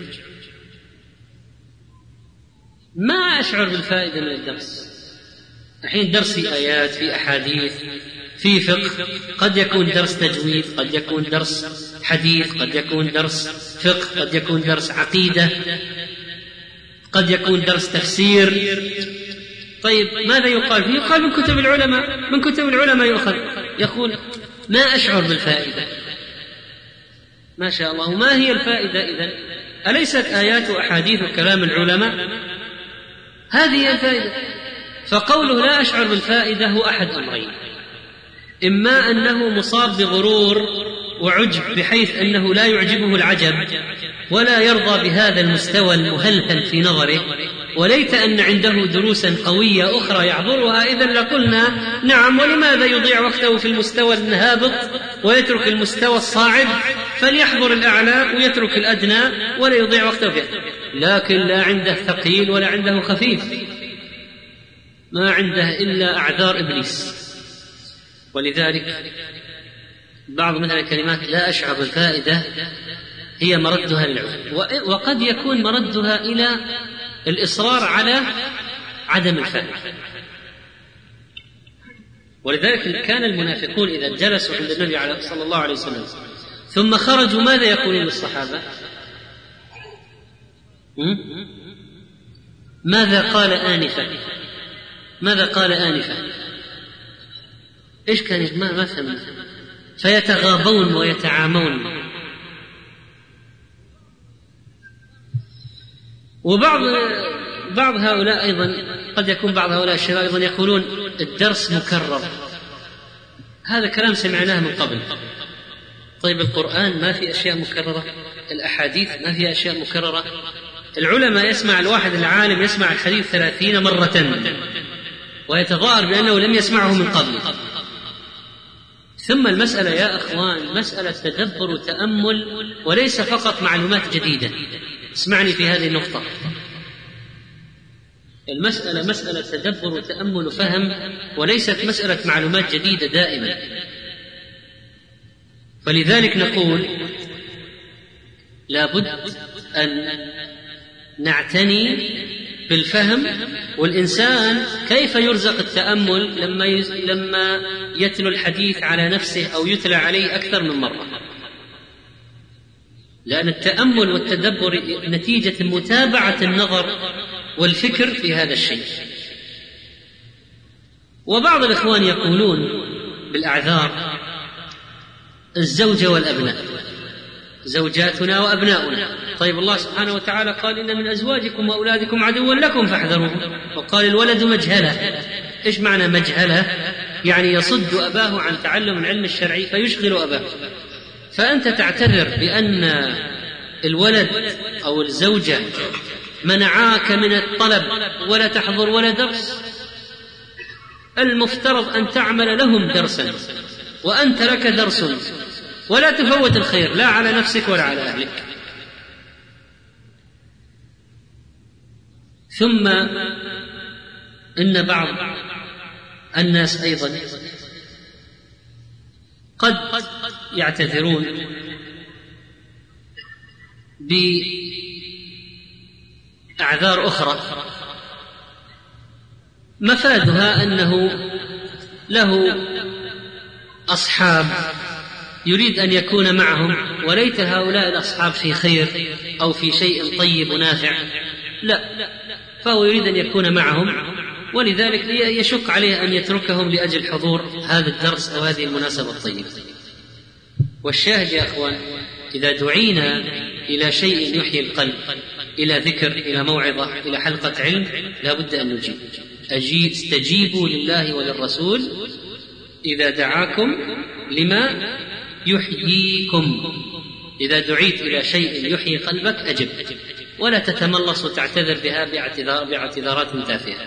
ما أشعر بالفائدة من الدرس. الحين درس في آيات، في أحاديث، في فقه، قد يكون درس تجويد، قد يكون درس حديث، قد يكون درس فقه، قد يكون درس عقيدة، قد يكون درس تفسير. طيب ماذا يقال فيه؟ يقال من كتب العلماء، من كتب العلماء يؤخذ. يقول ما أشعر بالفائدة. ما شاء الله، ما هي الفائدة إذن؟ أليست آيات وأحاديث وكلام العلماء هذه هي الفائدة؟ فقوله لا أشعر بالفائدة هو أحد أمرين: إما أنه مصاب بغرور وعجب بحيث أنه لا يعجبه العجب ولا يرضى بهذا المستوى المهلهل في نظره، وليت أن عنده دروسا قوية أخرى يعبرها، إذن لقلنا نعم، ولماذا يضيع وقته في المستوى الهابط ويترك المستوى الصاعد؟ فليحضر الأعلى ويترك الأدنى ولا يضيع وقته فيه. لكن لا عنده ثقيل ولا عنده خفيف، ما عنده إلا أعذار إبليس. ولذلك بعض مثل الكلمات لا أشعر بالفائدة هي مردها للعجب، وقد يكون مردها إلى الإصرار على عدم الفائدة. ولذلك كان المنافقون إذا جلسوا عند النبي صلى الله عليه وسلم ثم خرجوا ماذا يقولون للصحابة؟ ماذا قال آنفا؟ ماذا قال آنفا؟ إيش كان؟ ما ما فهم. فيتغابون ويتعامون. وبعض بعض هؤلاء أيضا قد يكون بعض هؤلاء الشباب أيضا يقولون الدرس مكرر. هذا كلام سمعناه من قبل. طيب القرآن ما في أشياء مكررة؟ الأحاديث ما في أشياء مكررة؟ العلماء يسمع الواحد العالم يسمع الحديث ثلاثين مرة ويتظاهر بأنه لم يسمعه من قبل. ثم المسألة يا أخوان مسألة تدبر وتأمل وليس فقط معلومات جديدة. اسمعني في هذه النقطة، المسألة مسألة تدبر وتأمل وفهم وليست مسألة معلومات جديدة دائما. فلذلك نقول لابد أن نعتني بالفهم. والإنسان كيف يرزق التأمل لما لما يتلو الحديث على نفسه أو يتلى عليه أكثر من مرة؟ لأن التأمل والتدبر نتيجة متابعة النظر والفكر في هذا الشيء. وبعض الإخوان يقولون بالأعذار الزوجة والأبناء، زوجاتنا وأبناؤنا. طيب الله سبحانه وتعالى قال إن من أزواجكم وأولادكم عدوا لكم فاحذروه، وقال الولد مجهلة. إيش معنى مجهلة؟ يعني يصد أباه عن تعلم العلم الشرعي فيشغل أباه. فأنت تعتذر بأن الولد أو الزوجة منعاك من الطلب ولا تحضر ولا درس. المفترض أن تعمل لهم درسا وأنت لك درس، ولا تفوت الخير لا على نفسك ولا على أهلك. ثم إن بعض الناس أيضا قد يعتذرون بأعذار أخرى مفادها أنه له أصحاب يريد أن يكون معهم، وليت هؤلاء الأصحاب في خير أو في شيء طيب ونافع، لا، فهو يريد أن يكون معهم، ولذلك يشق عليه أن يتركهم لأجل حضور هذا الدرس أو هذه المناسبة الطيبة. والشاهد يا أخوان، إذا دعينا إلى شيء يحيي القلب، إلى ذكر، إلى موعظة، إلى حلقة علم، لا بد أن نجيب. أجيب استجيبوا لله وللرسول إذا دعاكم لما يحييكم. إذا دعيت إلى شيء يحيي قلبك أجب، ولا تتملص وتعتذر بها باعتذار باعتذارات تافهة.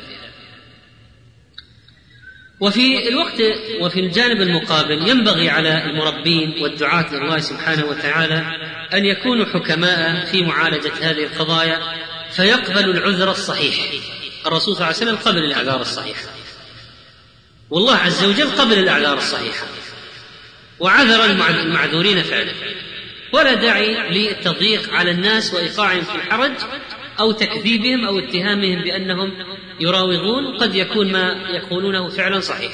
وفي الوقت وفي الجانب المقابل ينبغي على المربين والدعاة إلى الله سبحانه وتعالى أن يكونوا حكماء في معالجة هذه القضايا، فيقبلوا العذر الصحيح. الرسول صلى الله عليه وسلم قبل الأعذار الصحيحة، والله عز وجل قبل الأعذار الصحيحة وعذر المعذورين فعلا، ولا داعي للتضييق على الناس وإيقاعهم في الحرج أو تكذيبهم أو اتهامهم بأنهم يراوغون، قد يكون ما يقولونه فعلا صحيح.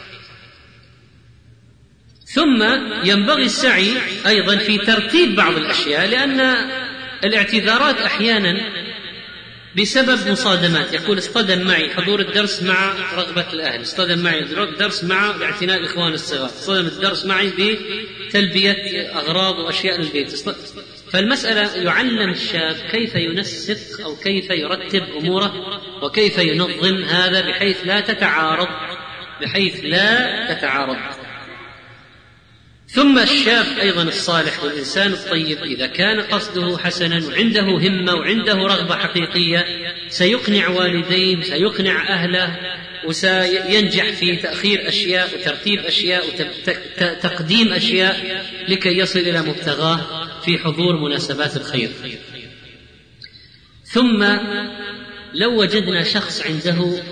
ثم ينبغي السعي أيضا في ترتيب بعض الأشياء، لأن الاعتذارات أحيانا بسبب مصادمات، يقول اصطدم معي حضور الدرس مع رغبة الأهل، اصطدم معي الدرس مع اعتناء الإخوان الصغار، اصطدم الدرس معي بتلبية أغراض وأشياء البيت. فالمسألة يعلم الشاب كيف ينسق أو كيف يرتب أموره وكيف ينظم هذا بحيث لا تتعارض بحيث لا تتعارض ثم الشاب أيضا الصالح والإنسان الطيب إذا كان قصده حسنا وعنده همة وعنده رغبة حقيقية سيقنع والديه، سيقنع أهله، وسينجح في تأخير أشياء وترتيب أشياء وتقديم أشياء لكي يصل إلى مبتغاه في حضور مناسبات الخير. ثم لو وجدنا شخص عنده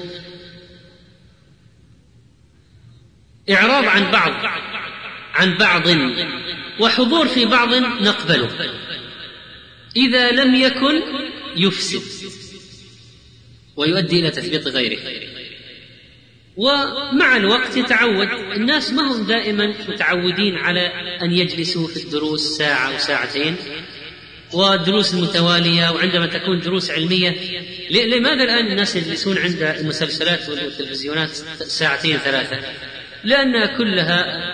إعراض عن بعض عن بعض وحضور في بعض نقبله، إذا لم يكن يفسد ويؤدي إلى تثبيط غيره. ومع الوقت يتعود الناس، ما هم دائما متعودين على أن يجلسوا في الدروس ساعة أو ساعتين والدروس المتوالية، وعندما تكون دروس علمية لماذا الآن الناس يجلسون عند المسلسلات والتلفزيونات ساعتين ثلاثة؟ لأنها كلها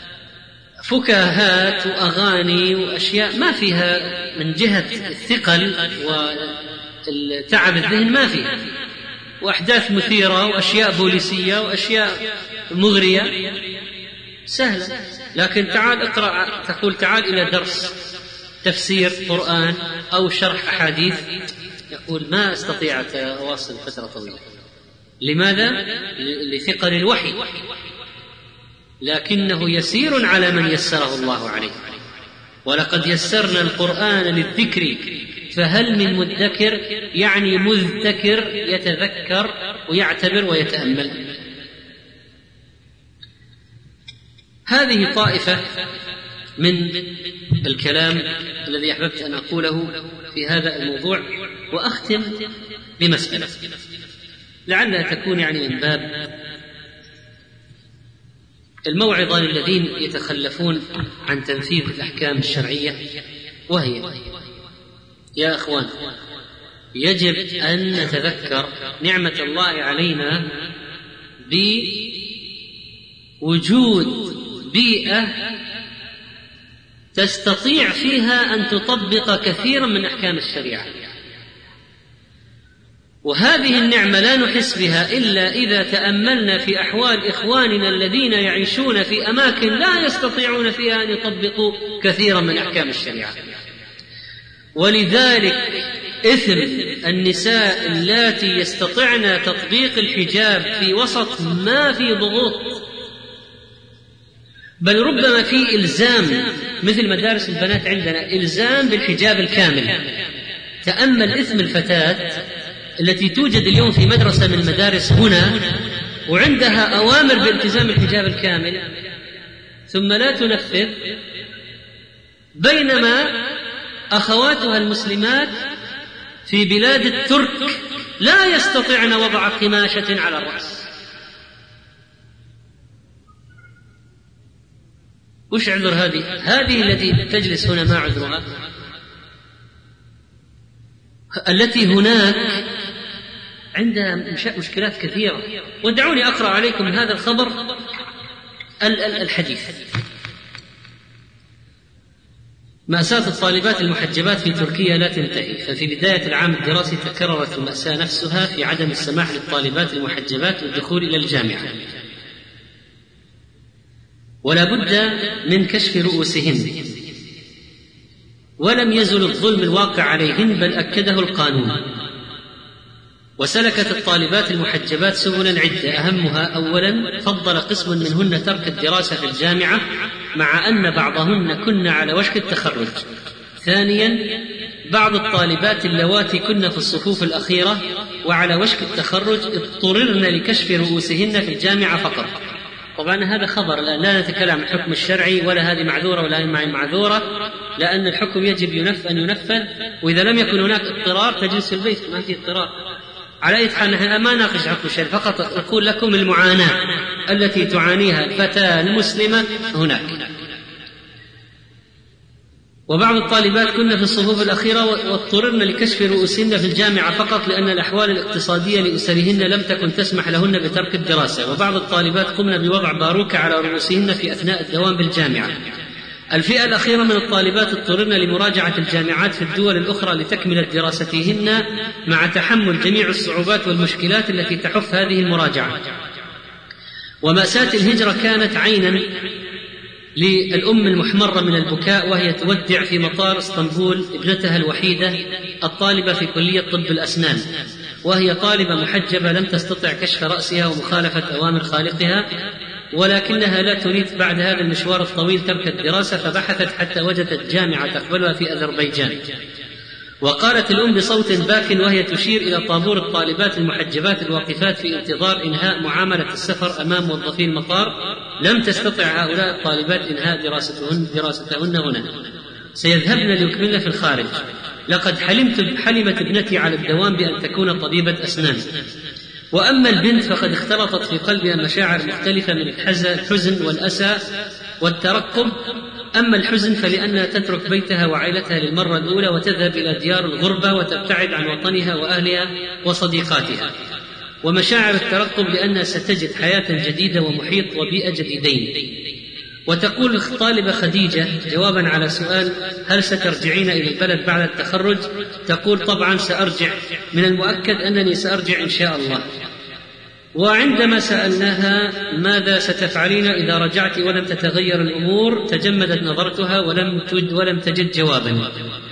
فكاهات وأغاني وأشياء ما فيها من جهة الثقل والتعب الذهن ما فيها، وأحداث مثيرة وأشياء بوليسية وأشياء مغرية سهلة. لكن تعال اقرأ، تقول تعال إلى درس تفسير قرآن أو شرح أحاديث، يقول ما أستطيع أواصل فترة طويلة. لماذا؟ لثقل الوحي، لكنه يسير على من يسره الله عليه. ولقد يسرنا القرآن للذكر فهل من مدكر، يعني مذكر يتذكر ويعتبر ويتأمل. هذه طائفة من الكلام الذي أحببت أن أقوله في هذا الموضوع، وأختم بمسألة لعلها تكون يعني من باب الموعظة للذين يتخلفون عن تنفيذ الأحكام الشرعية، وهي يا أخوان يجب أن نتذكر نعمة الله علينا بوجود بيئة تستطيع فيها أن تطبق كثيرا من أحكام الشريعة، وهذه النعمة لا نحس بها إلا إذا تأملنا في أحوال إخواننا الذين يعيشون في أماكن لا يستطيعون فيها أن يطبقوا كثيرا من أحكام الشريعة. ولذلك إثم النساء اللاتي يستطعن تطبيق الحجاب في وسط ما في ضغوط، بل ربما في إلزام، مثل مدارس البنات عندنا إلزام بالحجاب الكامل. تأمل إثم الفتاة التي توجد اليوم في مدرسة من المدارس هنا وعندها أوامر بالتزام الحجاب الكامل ثم لا تنفذ، بينما أخواتها المسلمات في بلاد الترك لا يستطيعن وضع قماشة على الرأس. وش عذر هذه؟ هذه التي تجلس هنا ما عذرها؟ التي هناك عندها مشكلات كثيرة. ودعوني أقرأ عليكم هذا الخبر الحديث. مأساة الطالبات المحجبات في تركيا لا تنتهي، ففي بداية العام الدراسي تكررت المأساة نفسها في عدم السماح للطالبات المحجبات بالدخول إلى الجامعة، ولا بد من كشف رؤوسهن، ولم يزل الظلم الواقع عليهن بل أكده القانون. وسلكت الطالبات المحجبات سبلا عدة، أهمها أولا فضل قسم منهن ترك الدراسة في الجامعة مع أن بعضهن كن على وشك التخرج. ثانيا بعض الطالبات اللواتي كن في الصفوف الأخيرة وعلى وشك التخرج اضطررن لكشف رؤوسهن في الجامعة فقط. طبعا هذا خبر، لا نتكلم عن الحكم الشرعي، ولا هذه معذورة ولا هذه معذورة، لأن الحكم يجب ينف أن ينفذ، وإذا لم يكن هناك اضطرار تجلس في البيت، ما في اضطرار. على أي حال نحن ما ناقش حكم الشرعي، فقط نقول لكم المعاناة التي تعانيها الفتاة المسلمة هناك. وبعض الطالبات كن في الصفوف الأخيرة واضطررن لكشف رؤوسهن في الجامعة فقط لأن الأحوال الاقتصادية لأسرهن لم تكن تسمح لهن بترك الدراسة. وبعض الطالبات قمن بوضع باروكة على رؤوسهن في أثناء الدوام بالجامعة. الفئة الأخيرة من الطالبات اضطررن لمراجعة الجامعات في الدول الأخرى لتكمل دراستهن مع تحمل جميع الصعوبات والمشكلات التي تحف هذه المراجعة. ومأساة الهجرة كانت عينا للأم المحمرة من البكاء وهي تودع في مطار اسطنبول ابنتها الوحيدة الطالبة في كلية طب الأسنان، وهي طالبة محجبة لم تستطع كشف رأسها ومخالفة أوامر خالقها، ولكنها لا تريد بعد هذا المشوار الطويل ترك الدراسة، فبحثت حتى وجدت جامعة تقبلها في أذربيجان. وقالت الأم بصوت باك وهي تشير إلى طابور الطالبات المحجبات الواقفات في انتظار إنهاء معاملة السفر أمام موظفي المطار: لم تستطع هؤلاء الطالبات إنهاء دراستهن, دراستهن هنا، سيذهبن ليكملن في الخارج. لقد حلمت حلمت ابنتي على الدوام بأن تكون طبيبة أسنان. وأما البنت فقد اختلطت في قلبها مشاعر مختلفة من الحزن والأسى والترقب. أما الحزن فلأنها تترك بيتها وعائلتها للمرة الأولى وتذهب إلى ديار الغربة وتبتعد عن وطنها وأهلها وصديقاتها. ومشاعر الترقب لأنها ستجد حياة جديدة ومحيط وبيئة جديدين. وتقول الطالبة خديجة جوابا على سؤال هل سترجعين إلى البلد بعد التخرج، تقول طبعا سأرجع، من المؤكد أنني سأرجع إن شاء الله. وعندما سألناها ماذا ستفعلين إذا رجعت ولم تتغير الأمور، تجمدت نظرتها ولم تجد, ولم تجد جوابا.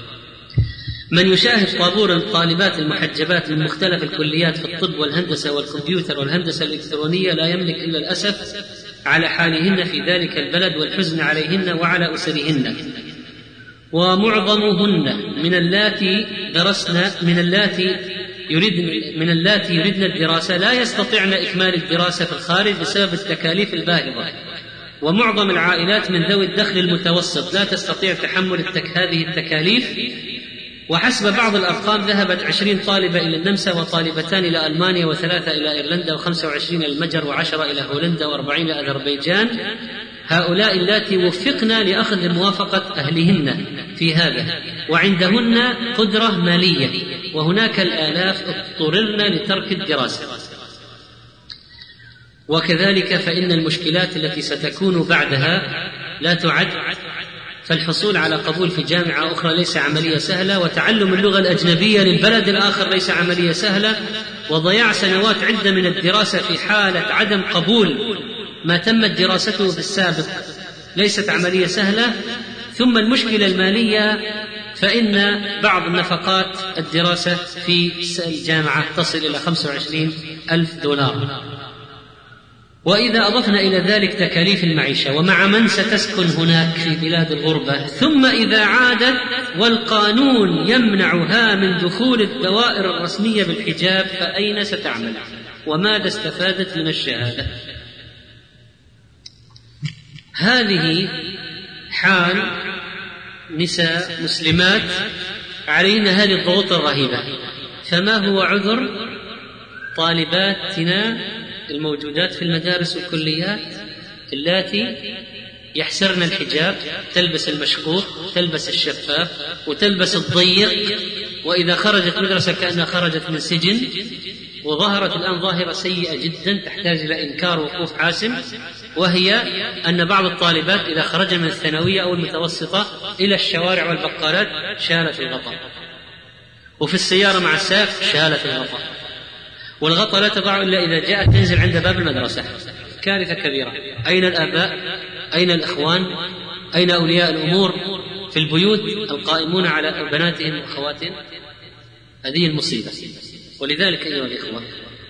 من يشاهد طابور الطالبات المحجبات من مختلف الكليات في الطب والهندسة والكمبيوتر والهندسة الإلكترونية لا يملك إلا الأسف على حالهن في ذلك البلد والحزن عليهن وعلى أسرهن. ومعظمهن من اللاتي درسن من اللاتي يريدن من اللاتي يريدن الدراسة لا يستطيعن إكمال الدراسة في الخارج بسبب التكاليف الباهظة. ومعظم العائلات من ذوي الدخل المتوسط لا تستطيع تحمل التك هذه التكاليف. وحسب بعض الأرقام ذهبت عشرين طالبة إلى النمسا وطالبتان إلى ألمانيا وثلاثة إلى إيرلندا وخمسة وعشرين إلى المجر وعشرة إلى هولندا وأربعين إلى أذربيجان. هؤلاء اللاتي وفقنا لأخذ موافقة أهلهن في هذا وعندهن قدرة مالية، وهناك الآلاف اضطررن لترك الدراسة. وكذلك فإن المشكلات التي ستكون بعدها لا تعد، فالحصول على قبول في جامعة أخرى ليس عملية سهلة، وتعلم اللغة الأجنبية للبلد الآخر ليس عملية سهلة، وضياع سنوات عدة من الدراسة في حالة عدم قبول ما تمت دراسته في السابق ليست عملية سهلة. ثم المشكلة المالية، فإن بعض نفقات الدراسة في الجامعة تصل إلى خمسة وعشرين ألف دولار. وإذا أضفنا إلى ذلك تكاليف المعيشة ومع من ستسكن هناك في بلاد الغربة، ثم إذا عادت والقانون يمنعها من دخول الدوائر الرسمية بالحجاب، فأين ستعمل؟ وماذا استفادت من الشهادة. هذه حال نساء مسلمات علينا هذه الضغوط الرهيبة. فما هو عذر طالباتنا الموجودات في المدارس والكليات اللاتي يحسرن الحجاب، تلبس المشقوق، تلبس الشفاف، وتلبس الضيق، وإذا خرجت مدرسة كأنها خرجت من سجن. وظهرت الآن ظاهرة سيئة جدا تحتاج إلى إنكار وقوف حاسم، وهي أن بعض الطالبات إذا خرجن من الثانوية أو المتوسطة إلى الشوارع والبقالات شالت الغطاء، وفي السيارة مع السائق شالت الغطاء، والغطاء لا تضع إلا إذا جاءت تنزل عند باب المدرسة. كارثة كبيرة. أين الآباء؟ أين الأخوان؟ أين أولياء الأمور في البيوت القائمون على بناتهم وأخواتهم؟ هذه المصيبة. ولذلك أيها الإخوة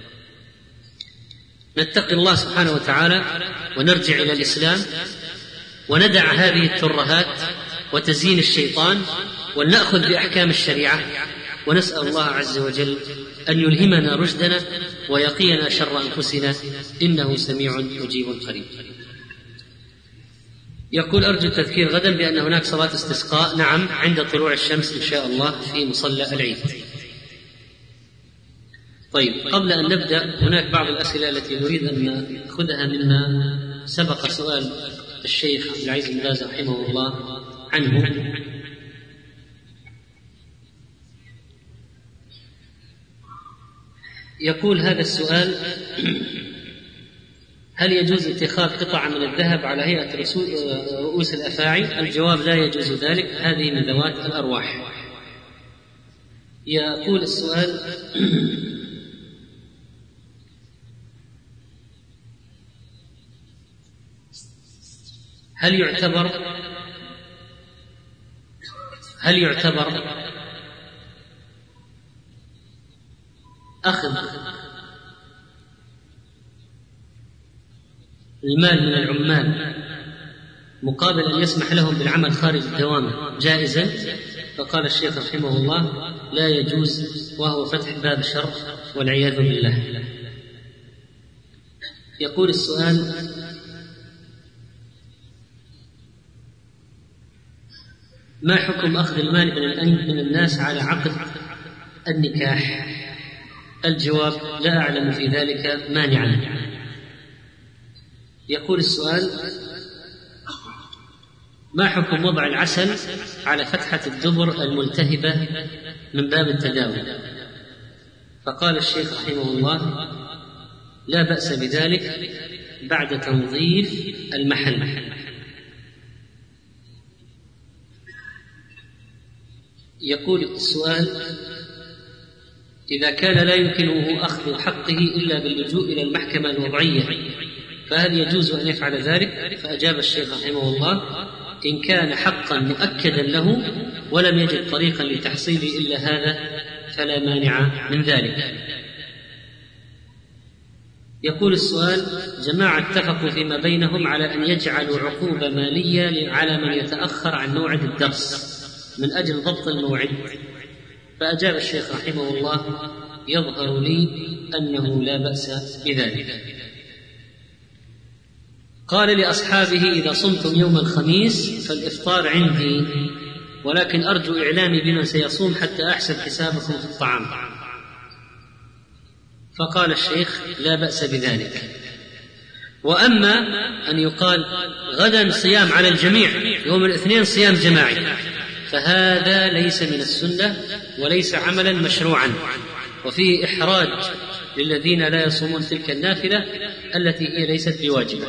نتقي الله سبحانه وتعالى ونرجع إلى الإسلام وندع هذه الترهات وتزيين الشيطان ولنأخذ بأحكام الشريعة، ونسأل الله عز وجل أن يلهمنا رشدنا ويقينا شر أنفسنا، إنه سميع مجيب قريب. يقول أرجو التذكير غدا بأن هناك صلاة استسقاء. نعم، عند طلوع الشمس إن شاء الله في مصلى العيد. طيب، قبل أن نبدأ هناك بعض الأسئلة التي نريد أن نأخذها مما سبق سؤال الشيخ عبد العزيز بن باز رحمه الله عنه. يقول هذا السؤال: هل يجوز اتخاذ قطعة من الذهب على هيئة رؤوس الأفاعي؟ الجواب: لا يجوز ذلك، هذه من ذوات الأرواح. يقول السؤال: هل يعتبر هل يعتبر أخذ المال من العمال مقابل أن يسمح لهم بالعمل خارج الدوام جائزا؟ فقال الشيخ رحمه الله: لا يجوز، وهو فتح باب شر والعياذ بالله. يقول السؤال: ما حكم أخذ المال من الناس على عقد النكاح؟ الجواب: لا أعلم في ذلك مانعا. يقول السؤال: ما حكم وضع العسل على فتحة الدبر الملتهبة من باب التداوي؟ فقال الشيخ رحمه الله: لا بأس بذلك بعد تنظيف المحل. يقول السؤال: إذا كان لا يمكنه أخذ حقه إلا باللجوء إلى المحكمة الوضعية فهل يجوز أن يفعل ذلك؟ فأجاب الشيخ رحمه الله: إن كان حقا مؤكدا له ولم يجد طريقا لتحصيله إلا هذا فلا مانع من ذلك. يقول السؤال: جماعة اتفقوا فيما بينهم على أن يجعلوا عقوبة مالية على من يتأخر عن موعد الدرس من أجل ضبط الموعد. فأجاب الشيخ رحمه الله: يظهر لي أنه لا بأس بذلك. قال لأصحابه: إذا صمتم يوم الخميس فالإفطار عندي، ولكن أرجو إعلامي بمن سيصوم حتى أحسب حسابكم في الطعام. فقال الشيخ: لا بأس بذلك. وأما أن يقال غدا صيام على الجميع، يوم الاثنين صيام جماعي، فهذا ليس من السنة وليس عملا مشروعا، وفيه إحراج للذين لا يصومون تلك النافلة التي هي ليست بواجبة.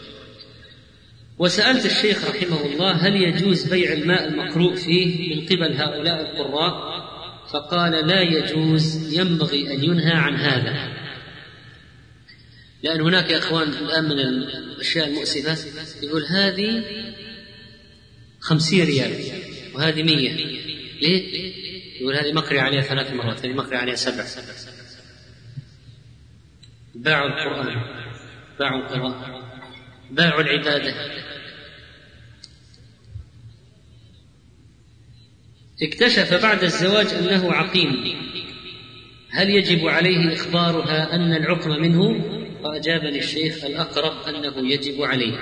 وسألت الشيخ رحمه الله: هل يجوز بيع الماء المقروء فيه من قبل هؤلاء القراء؟ فقال: لا يجوز، ينبغي أن ينهى عن هذا. لأن هناك يا أخوان الآن من الأشياء المؤسفة يقول هذه خمسين ريال وهذه مية. ليه؟ يقول هذه مقري عليها ثلاث مرات، هذه مقري عليها سبع. باعوا القرآن، باعوا القراءة، باعوا العبادة. اكتشف بعد الزواج أنه عقيم. هل يجب عليه إخبارها أن العقم منه؟ فأجابني الشيخ الأقرب أنه يجب عليه.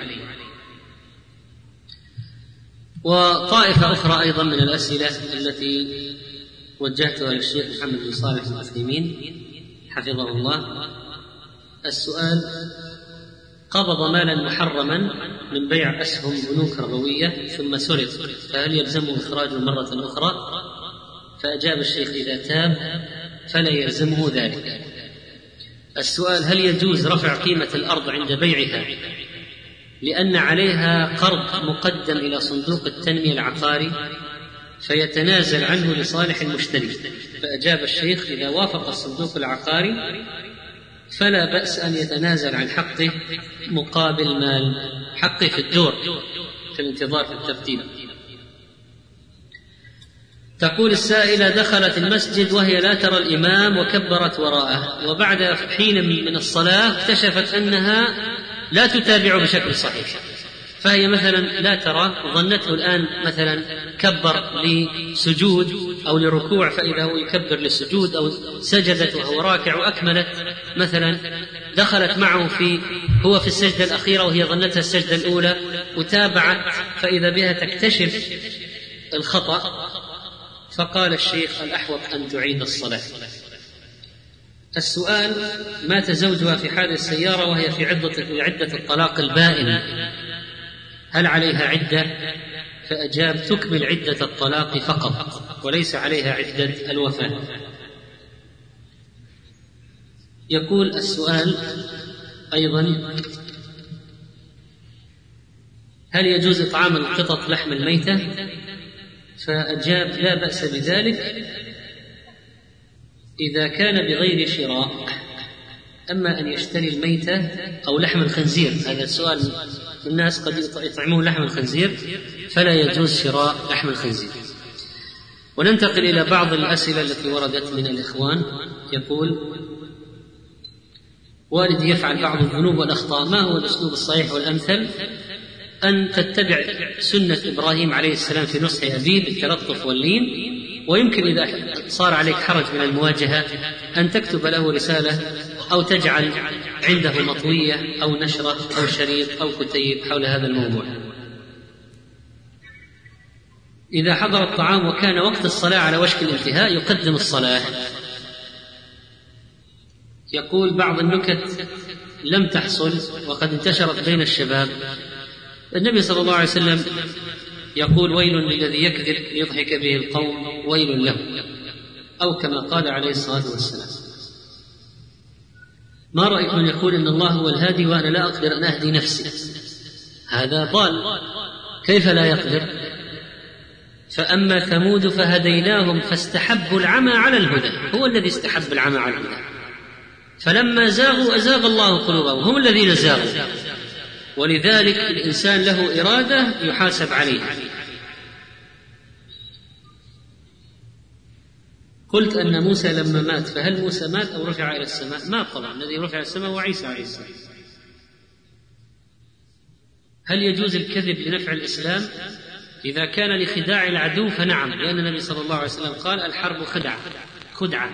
وطائفة أخرى أيضا من الأسئلة التي وجهتها للشيخ محمد بن صالح العثيمين حفظه الله. السؤال: قبض مالا محرما من بيع أسهم بنوك ربوية ثم سرق، فهل يلزمه إخراجه مرة أخرى؟ فأجاب الشيخ: إذا تاب فلا يلزمه ذلك. السؤال: هل يجوز رفع قيمة الأرض عند بيعها لأن عليها قرض مقدم إلى صندوق التنمية العقاري فيتنازل عنه لصالح المشتري؟ فأجاب الشيخ: إذا وافق الصندوق العقاري فلا بأس أن يتنازل عن حقه مقابل مال، حقه في الدور في الانتظار في الترتيب. تقول السائلة: دخلت المسجد وهي لا ترى الإمام وكبرت وراءه، وبعد حين من الصلاة اكتشفت أنها لا تتابع بشكل صحيح، فهي مثلا لا ترى، ظنته الآن مثلا كبر لسجود أو لركوع فإذا هو يكبر للسجود، أو سجدت وهو راكع وأكملت مثلا، دخلت معه في هو في السجدة الأخيرة وهي ظنتها السجدة الأولى وتابعت فإذا بها تكتشف الخطأ. فقال الشيخ: الأحوط أن تعيد الصلاة. السؤال: مات زوجها في حادث سيارة وهي في عدة, في عدة الطلاق البائن، هل عليها عدة؟ فأجاب: تكمل عدة الطلاق فقط وليس عليها عدة الوفاة. يقول السؤال أيضا: هل يجوز إطعام القطط لحم الميتة؟ فأجاب: لا بأس بذلك إذا كان بغير شراء. أما أن يشتري الميتة أو لحم الخنزير، هذا السؤال، الناس قد يطعمون لحم الخنزير، فلا يجوز شراء لحم الخنزير. وننتقل إلى بعض الأسئلة التي وردت من الإخوان. يقول: والدي يفعل بعض الذنوب والأخطاء، ما هو الأسلوب الصحيح والأمثل؟ أن تتبع سنة إبراهيم عليه السلام في نصح أبيه بالتلطف واللين، ويمكن إذا صار عليك حرج من المواجهة أن تكتب له رسالة أو تجعل عنده مطوية أو نشرة أو شريط أو كتيب حول هذا الموضوع. إذا حضر الطعام وكان وقت الصلاة على وشك الانتهاء يقدم الصلاة. يقول: بعض النكت لم تحصل وقد انتشرت بين الشباب. النبي صلى الله عليه وسلم يقول: ويل للذي يكذب ليضحك به القوم ويل له، أو كما قال عليه الصلاة والسلام. ما رأيك من يقول إن الله هو الهادي وأنا لا أقدر أن أهدي نفسي؟ هذا ضال، كيف لا يقدر؟ فأما ثمود فهديناهم فاستحبوا العمى على الهدى، هو الذي استحب العمى على الهدى، فلما زاغوا أزاغ الله قلوبهم، هم الذين زاغوا. ولذلك الإنسان له إرادة يحاسب عليها. قلت أن موسى لما مات، فهل موسى مات أو رفع إلى السماء؟ مات طبعا، الذي رفع إلى السماء هو عيسى عليه السلام. هل يجوز الكذب لنفع الإسلام؟ إذا كان لخداع العدو فنعم، لأن النبي صلى الله عليه وسلم قال: الحرب خدعة خدعة.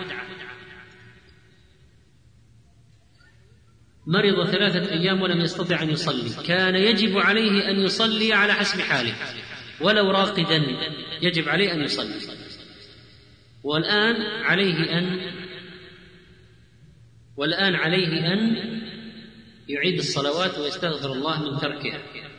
مرض ثلاثة أيام ولم يستطع أن يصلي، كان يجب عليه أن يصلي على حسب حاله، ولو راقدا يجب عليه أن يصلي. والآن عليه أن والآن عليه أن يعيد الصلوات ويستغفر الله من تركها.